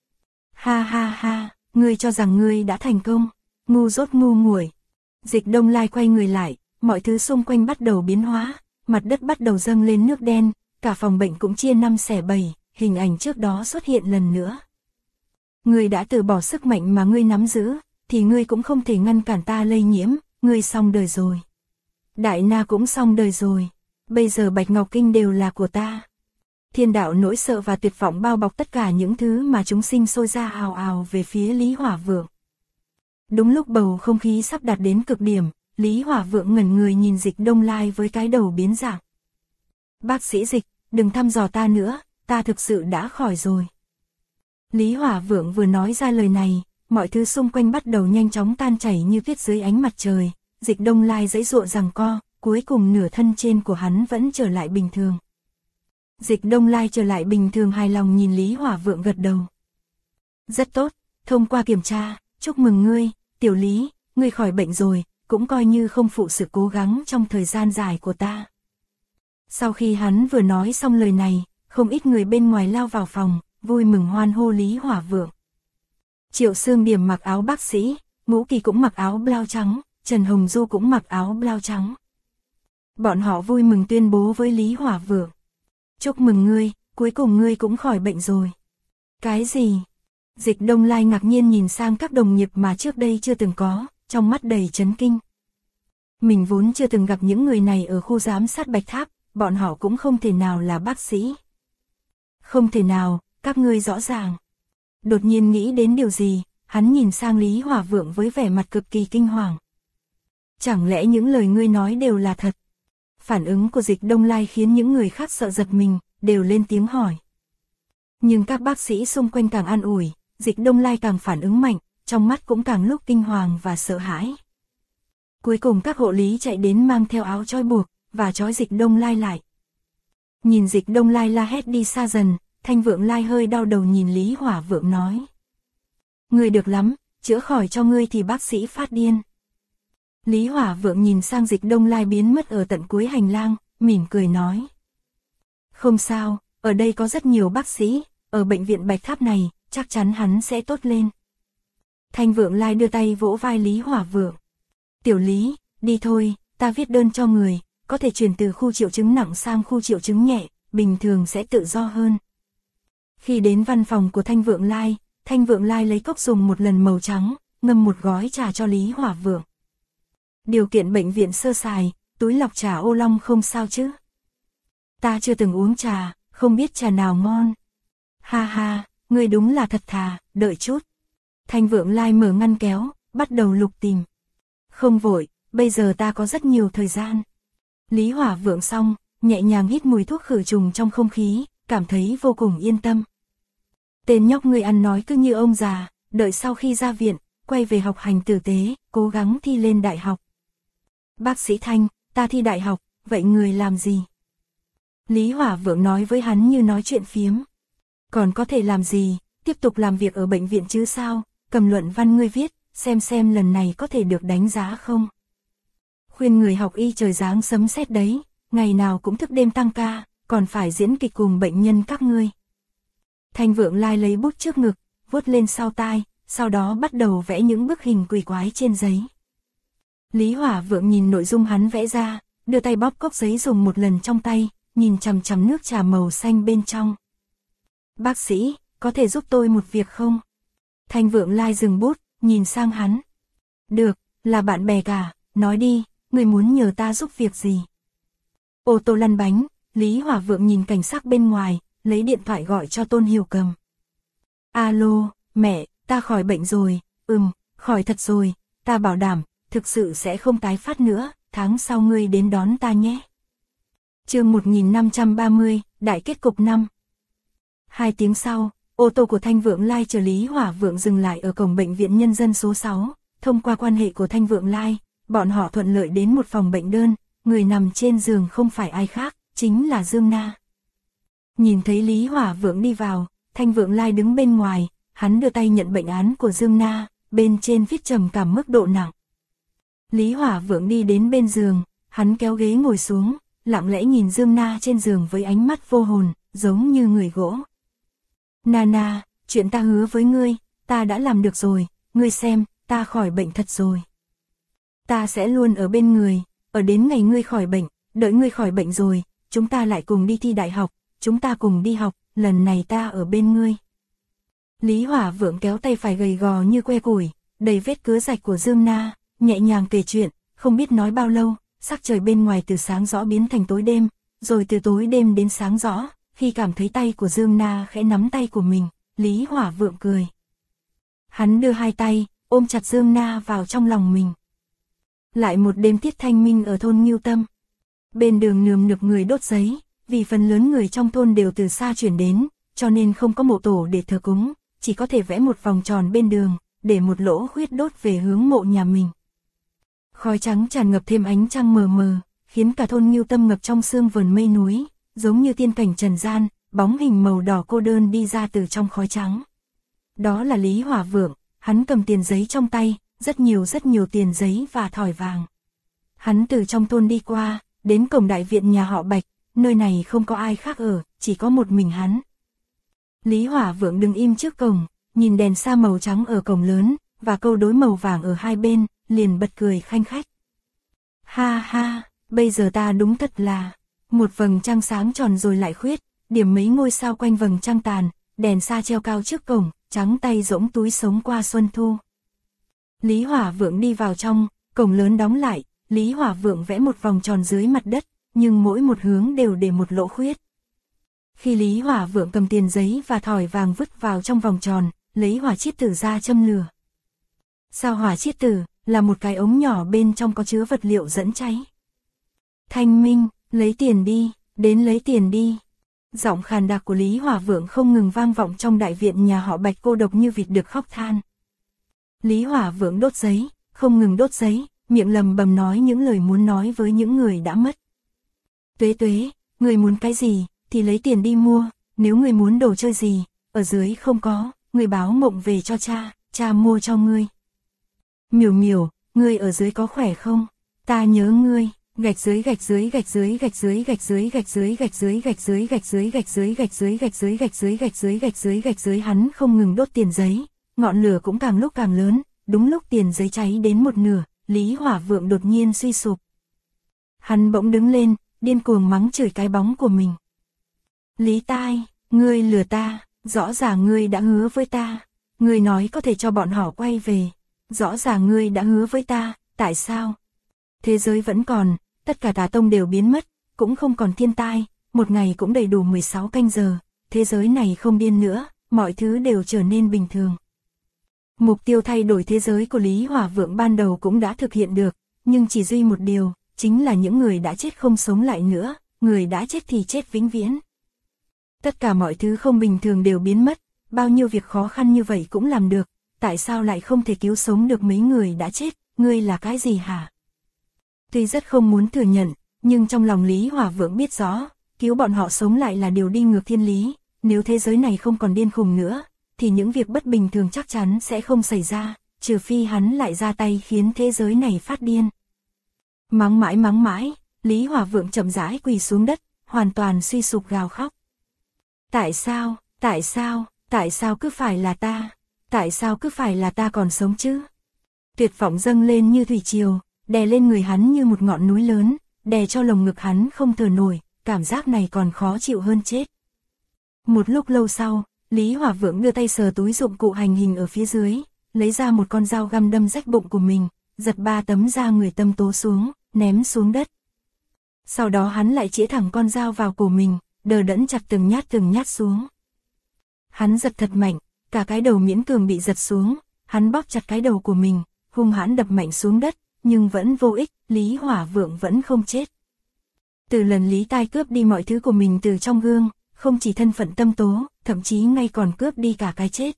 Ha ha ha, ngươi cho rằng ngươi đã thành công, ngu dốt ngu muội. Dịch Đông Lai quay người lại, mọi thứ xung quanh bắt đầu biến hóa, mặt đất bắt đầu dâng lên nước đen, cả phòng bệnh cũng chia 5 xẻ 7, hình ảnh trước đó xuất hiện lần nữa. Ngươi đã từ bỏ sức mạnh mà ngươi nắm giữ, thì ngươi cũng không thể ngăn cản ta lây nhiễm, ngươi xong đời rồi. Đại Na cũng xong đời rồi, bây giờ Bạch Ngọc Kinh đều là của ta. Thiên đạo nỗi sợ và tuyệt vọng bao bọc tất cả những thứ mà chúng sinh sôi ra ào ào về phía Lý Hỏa Vượng. Đúng lúc bầu không khí sắp đạt đến cực điểm, Lý Hỏa Vượng ngẩn người nhìn Dịch Đông Lai với cái đầu biến dạng. Bác sĩ Dịch, đừng thăm dò ta nữa, ta thực sự đã khỏi rồi. Lý Hỏa Vượng vừa nói ra lời này, mọi thứ xung quanh bắt đầu nhanh chóng tan chảy như tuyết dưới ánh mặt trời, Dịch Đông Lai giãy giụa giằng co, cuối cùng nửa thân trên của hắn vẫn trở lại bình thường. Dịch Đông Lai trở lại bình thường hài lòng nhìn Lý Hỏa Vượng gật đầu. Rất tốt, thông qua kiểm tra, chúc mừng ngươi, Tiểu Lý, ngươi khỏi bệnh rồi, cũng coi như không phụ sự cố gắng trong thời gian dài của ta. Sau khi hắn vừa nói xong lời này, không ít người bên ngoài lao vào phòng, vui mừng hoan hô Lý Hỏa Vượng. Triệu Sương Điểm mặc áo bác sĩ, Ngũ Kỳ cũng mặc áo blau trắng, Trần Hồng Du cũng mặc áo blau trắng. Bọn họ vui mừng tuyên bố với Lý Hỏa Vượng. Chúc mừng ngươi, cuối cùng ngươi cũng khỏi bệnh rồi. Cái gì? Dịch Đông Lai ngạc nhiên nhìn sang các đồng nghiệp mà trước đây chưa từng có, trong mắt đầy chấn kinh. Mình vốn chưa từng gặp những người này ở khu giám sát Bạch Tháp, bọn họ cũng không thể nào là bác sĩ. Không thể nào, các ngươi rõ ràng. Đột nhiên nghĩ đến điều gì, hắn nhìn sang Lý Hỏa Vượng với vẻ mặt cực kỳ kinh hoàng. Chẳng lẽ những lời ngươi nói đều là thật? Phản ứng của Dịch Đông Lai khiến những người khác sợ giật mình, đều lên tiếng hỏi. Nhưng các bác sĩ xung quanh càng an ủi, Dịch Đông Lai càng phản ứng mạnh, trong mắt cũng càng lúc kinh hoàng và sợ hãi. Cuối cùng các hộ lý chạy đến mang theo áo trói buộc, và trói Dịch Đông Lai lại. Nhìn Dịch Đông Lai la hét đi xa dần, Thanh Vượng Lai hơi đau đầu nhìn Lý Hỏa Vượng nói. Ngươi được lắm, chữa khỏi cho ngươi thì bác sĩ phát điên. Lý Hỏa Vượng nhìn sang Dịch Đông Lai biến mất ở tận cuối hành lang, mỉm cười nói. Không sao, ở đây có rất nhiều bác sĩ, ở bệnh viện Bạch Tháp này, chắc chắn hắn sẽ tốt lên. Thanh Vượng Lai đưa tay vỗ vai Lý Hỏa Vượng. Tiểu Lý, đi thôi, ta viết đơn cho người, có thể chuyển từ khu triệu chứng nặng sang khu triệu chứng nhẹ, bình thường sẽ tự do hơn. Khi đến văn phòng của Thanh Vượng Lai lấy cốc dùng một lần màu trắng, ngâm một gói trà cho Lý Hỏa Vượng. Điều kiện bệnh viện sơ sài, túi lọc trà ô long không sao chứ? Ta chưa từng uống trà, không biết trà nào ngon. Ha ha, ngươi đúng là thật thà, đợi chút. Thanh Vượng Lai mở ngăn kéo, bắt đầu lục tìm. Không vội, bây giờ ta có rất nhiều thời gian. Lý Hỏa Vượng xong, nhẹ nhàng hít mùi thuốc khử trùng trong không khí, cảm thấy vô cùng yên tâm. Tên nhóc ngươi ăn nói cứ như ông già, đợi sau khi ra viện, quay về học hành tử tế, cố gắng thi lên đại học. Bác sĩ Thanh, ta thi đại học, vậy người làm gì? Lý Hỏa Vượng nói với hắn như nói chuyện phiếm. Còn có thể làm gì, tiếp tục làm việc ở bệnh viện chứ sao, cầm luận văn ngươi viết, xem lần này có thể được đánh giá không? Khuyên người học y trời giáng sấm sét đấy, ngày nào cũng thức đêm tăng ca, còn phải diễn kịch cùng bệnh nhân các ngươi. Thanh Vượng Lai lấy bút trước ngực, vuốt lên sau tai, sau đó bắt đầu vẽ những bức hình quỷ quái trên giấy. Lý Hỏa Vượng nhìn nội dung hắn vẽ ra, đưa tay bóp cốc giấy dùng một lần trong tay, nhìn chằm chằm nước trà màu xanh bên trong. Bác sĩ, có thể giúp tôi một việc không? Thanh Vượng Lai dừng bút, nhìn sang hắn. Được, là bạn bè cả, nói đi, người muốn nhờ ta giúp việc gì? Ô tô lăn bánh, Lý Hỏa Vượng nhìn cảnh sắc bên ngoài, lấy điện thoại gọi cho Tôn Hiểu Cầm. Alo, mẹ, ta khỏi bệnh rồi, khỏi thật rồi, ta bảo đảm, thực sự sẽ không tái phát nữa, tháng sau ngươi đến đón ta nhé. Chương 1530, Đại kết cục 5. 2 tiếng sau, ô tô của Thanh Vượng Lai chở Lý Hỏa Vượng dừng lại ở cổng bệnh viện nhân dân số 6, thông qua quan hệ của Thanh Vượng Lai, bọn họ thuận lợi đến một phòng bệnh đơn, người nằm trên giường không phải ai khác, chính là Dương Na. Nhìn thấy Lý Hỏa Vượng đi vào, Thanh Vượng Lai đứng bên ngoài, hắn đưa tay nhận bệnh án của Dương Na, bên trên viết trầm cảm mức độ nặng. Lý Hỏa Vượng đi đến bên giường, hắn kéo ghế ngồi xuống, lặng lẽ nhìn Dương Na trên giường với ánh mắt vô hồn, giống như người gỗ. Nana, chuyện ta hứa với ngươi, ta đã làm được rồi, ngươi xem, ta khỏi bệnh thật rồi. Ta sẽ luôn ở bên người, ở đến ngày ngươi khỏi bệnh, đợi ngươi khỏi bệnh rồi, chúng ta lại cùng đi thi đại học, chúng ta cùng đi học, lần này ta ở bên ngươi. Lý Hỏa Vượng kéo tay phải gầy gò như que củi, đầy vết cứa rạch của Dương Na, nhẹ nhàng kể chuyện, không biết nói bao lâu, sắc trời bên ngoài từ sáng rõ biến thành tối đêm, rồi từ tối đêm đến sáng rõ, khi cảm thấy tay của Dương Na khẽ nắm tay của mình, Lý Hỏa Vượng cười. Hắn đưa hai tay, ôm chặt Dương Na vào trong lòng mình. Lại một đêm tiết thanh minh ở thôn Ngưu Tâm. Bên đường nườm nượp người đốt giấy, vì phần lớn người trong thôn đều từ xa chuyển đến, cho nên không có mộ tổ để thờ cúng, chỉ có thể vẽ một vòng tròn bên đường, để một lỗ khuyết đốt về hướng mộ nhà mình. Khói trắng tràn ngập thêm ánh trăng mờ mờ, khiến cả thôn Ngưu Tâm ngập trong sương vườn mây núi, giống như tiên cảnh trần gian, bóng hình màu đỏ cô đơn đi ra từ trong khói trắng. Đó là Lý Hỏa Vượng, hắn cầm tiền giấy trong tay, rất nhiều tiền giấy và thỏi vàng. Hắn từ trong thôn đi qua, đến cổng đại viện nhà họ Bạch, nơi này không có ai khác ở, chỉ có một mình hắn. Lý Hỏa Vượng đứng im trước cổng, nhìn đèn sa màu trắng ở cổng lớn, và câu đối màu vàng ở hai bên, liền bật cười khanh khách. Ha ha, bây giờ ta đúng thật là, một vầng trăng sáng tròn rồi lại khuyết, điểm mấy ngôi sao quanh vầng trăng tàn, đèn sa treo cao trước cổng, trắng tay rỗng túi sống qua xuân thu. Lý Hỏa Vượng đi vào trong, cổng lớn đóng lại, Lý Hỏa Vượng vẽ một vòng tròn dưới mặt đất, nhưng mỗi một hướng đều để một lỗ khuyết. Khi Lý Hỏa Vượng cầm tiền giấy và thỏi vàng vứt vào trong vòng tròn, lấy hỏa chiết tử ra châm lửa. Sao hỏa chiết tử là một cái ống nhỏ bên trong có chứa vật liệu dẫn cháy. Thanh Minh, lấy tiền đi, đến lấy tiền đi. Giọng khàn đặc của Lý Hỏa Vượng không ngừng vang vọng trong đại viện nhà họ Bạch cô độc như vịt được khóc than. Lý Hỏa Vượng đốt giấy, không ngừng đốt giấy, miệng lầm bầm nói những lời muốn nói với những người đã mất. Tuế tuế, người muốn cái gì, thì lấy tiền đi mua, nếu người muốn đồ chơi gì, ở dưới không có, người báo mộng về cho cha mua cho ngươi. Miểu miểu, ngươi ở dưới có khỏe không? Ta nhớ ngươi. Gạch dưới gạch dưới gạch dưới gạch dưới gạch dưới gạch dưới gạch dưới gạch dưới gạch dưới gạch dưới gạch dưới gạch dưới gạch dưới gạch dưới gạch dưới gạch dưới hắn không ngừng đốt tiền giấy, ngọn lửa cũng càng lúc càng lớn, đúng lúc tiền giấy cháy đến một nửa, Lý Hỏa Vượng đột nhiên suy sụp. Hắn bỗng đứng lên, điên cuồng mắng chửi cái bóng của mình. Lý Tai, ngươi lừa ta, rõ ràng ngươi đã hứa với ta, ngươi nói có thể cho bọn họ quay về, rõ ràng ngươi đã hứa với ta, tại sao? Thế giới vẫn còn, tất cả tà tông đều biến mất, cũng không còn thiên tai, một ngày cũng đầy đủ 16 canh giờ, thế giới này không điên nữa, mọi thứ đều trở nên bình thường. Mục tiêu thay đổi thế giới của Lý Hỏa Vượng ban đầu cũng đã thực hiện được, nhưng chỉ duy một điều, chính là những người đã chết không sống lại nữa, người đã chết thì chết vĩnh viễn. Tất cả mọi thứ không bình thường đều biến mất, bao nhiêu việc khó khăn như vậy cũng làm được, tại sao lại không thể cứu sống được mấy người đã chết, ngươi là cái gì hả? Tuy rất không muốn thừa nhận, nhưng trong lòng Lý Hỏa Vượng biết rõ, cứu bọn họ sống lại là điều đi ngược thiên lý, nếu thế giới này không còn điên khùng nữa, thì những việc bất bình thường chắc chắn sẽ không xảy ra, trừ phi hắn lại ra tay khiến thế giới này phát điên. Mắng mãi, Lý Hỏa Vượng chậm rãi quỳ xuống đất, hoàn toàn suy sụp gào khóc. Tại sao cứ phải là ta? Tại sao cứ phải là ta còn sống chứ? Tuyệt vọng dâng lên như thủy triều, đè lên người hắn như một ngọn núi lớn, đè cho lồng ngực hắn không thở nổi, cảm giác này còn khó chịu hơn chết. Một lúc lâu sau, Lý Hỏa Vượng đưa tay sờ túi dụng cụ hành hình ở phía dưới, lấy ra một con dao găm đâm rách bụng của mình, giật 3 tấm da người tâm tố xuống, ném xuống đất. Sau đó hắn lại chĩa thẳng con dao vào cổ mình, đờ đẫn chặt từng nhát xuống. Hắn giật thật mạnh, cả cái đầu miễn cường bị giật xuống, hắn bóp chặt cái đầu của mình, hung hãn đập mạnh xuống đất, nhưng vẫn vô ích, Lý Hỏa Vượng vẫn không chết. Từ lần Lý Tai cướp đi mọi thứ của mình từ trong gương, không chỉ thân phận tâm tố, thậm chí ngay còn cướp đi cả cái chết.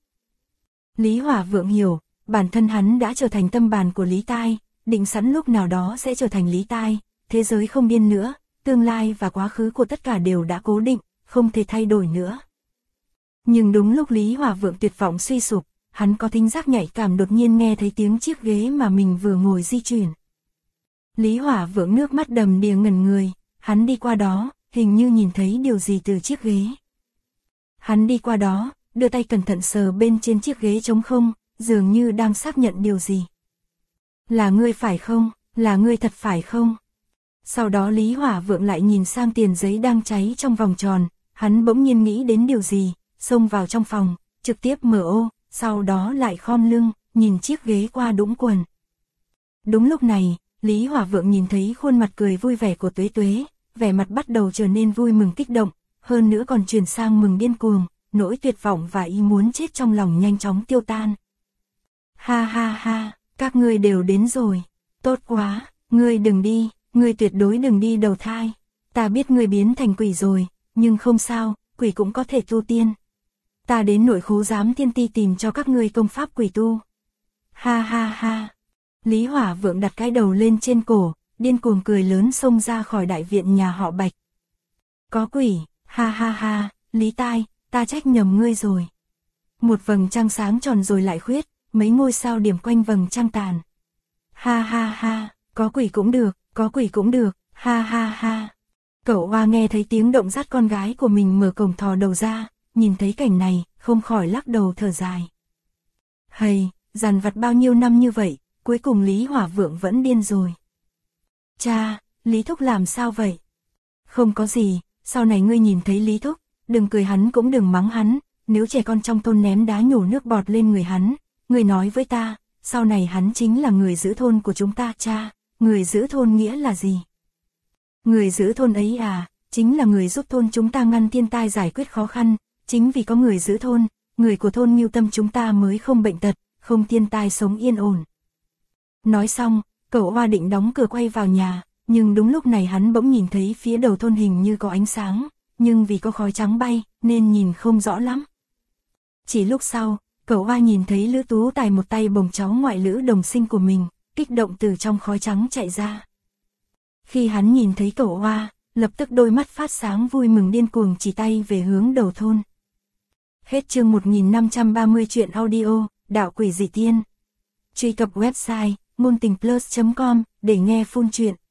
Lý Hỏa Vượng hiểu, bản thân hắn đã trở thành tâm bàn của Lý Tai, định sẵn lúc nào đó sẽ trở thành Lý Tai, thế giới không điên nữa, tương lai và quá khứ của tất cả đều đã cố định, không thể thay đổi nữa. Nhưng đúng lúc Lý Hỏa Vượng tuyệt vọng suy sụp, hắn có thính giác nhạy cảm đột nhiên nghe thấy tiếng chiếc ghế mà mình vừa ngồi di chuyển. Lý Hỏa Vượng nước mắt đầm đìa ngẩn người, hắn đi qua đó, hình như nhìn thấy điều gì từ chiếc ghế. Hắn đi qua đó, đưa tay cẩn thận sờ bên trên chiếc ghế trống không, dường như đang xác nhận điều gì. Là ngươi phải không? Là ngươi thật phải không? Sau đó Lý Hỏa Vượng lại nhìn sang tiền giấy đang cháy trong vòng tròn, hắn bỗng nhiên nghĩ đến điều gì, xông vào trong phòng, trực tiếp mở ô, sau đó lại khom lưng, nhìn chiếc ghế qua đũng quần. Đúng lúc này, Lý Hỏa Vượng nhìn thấy khuôn mặt cười vui vẻ của Tuế Tuế, vẻ mặt bắt đầu trở nên vui mừng kích động, hơn nữa còn chuyển sang mừng điên cuồng, nỗi tuyệt vọng và ý muốn chết trong lòng nhanh chóng tiêu tan. Ha ha ha, các ngươi đều đến rồi, tốt quá, ngươi đừng đi, ngươi tuyệt đối đừng đi đầu thai, ta biết ngươi biến thành quỷ rồi, nhưng không sao, quỷ cũng có thể tu tiên. Ta đến Nội Khố Giám Thiên Ti tìm cho các ngươi công pháp quỷ tu. Ha ha ha. Lý Hỏa Vượng đặt cái đầu lên trên cổ, điên cuồng cười lớn xông ra khỏi đại viện nhà họ Bạch. Có quỷ, ha ha ha, Lý Tai, ta trách nhầm ngươi rồi. Một vầng trăng sáng tròn rồi lại khuyết, mấy ngôi sao điểm quanh vầng trăng tàn. Ha ha ha, có quỷ cũng được, có quỷ cũng được, ha ha ha. Cậu Hoa nghe thấy tiếng động dắt con gái của mình mở cổng thò đầu ra, nhìn thấy cảnh này, không khỏi lắc đầu thở dài. Hầy, dằn vặt bao nhiêu năm như vậy, cuối cùng Lý Hỏa Vượng vẫn điên rồi. Cha, Lý Thúc làm sao vậy? Không có gì, sau này ngươi nhìn thấy Lý Thúc, đừng cười hắn cũng đừng mắng hắn, nếu trẻ con trong thôn ném đá nhổ nước bọt lên người hắn, ngươi nói với ta, sau này hắn chính là người giữ thôn của chúng ta cha, người giữ thôn nghĩa là gì? Người giữ thôn ấy à, chính là người giúp thôn chúng ta ngăn thiên tai giải quyết khó khăn, chính vì có người giữ thôn, người của thôn Ngưu Tâm chúng ta mới không bệnh tật, không thiên tai sống yên ổn. Nói xong, cậu Hoa định đóng cửa quay vào nhà, nhưng đúng lúc này hắn bỗng nhìn thấy phía đầu thôn hình như có ánh sáng, nhưng vì có khói trắng bay, nên nhìn không rõ lắm. Chỉ lúc sau, cậu Hoa nhìn thấy Lữ Tú Tài một tay bồng cháu ngoại Lữ đồng sinh của mình, kích động từ trong khói trắng chạy ra. Khi hắn nhìn thấy cậu Hoa, lập tức đôi mắt phát sáng vui mừng điên cuồng chỉ tay về hướng đầu thôn. Hết chương 1530 truyện audio, Đạo Quỷ Dị Tiên. Truy cập website ngôn tình plus.com để nghe full truyện.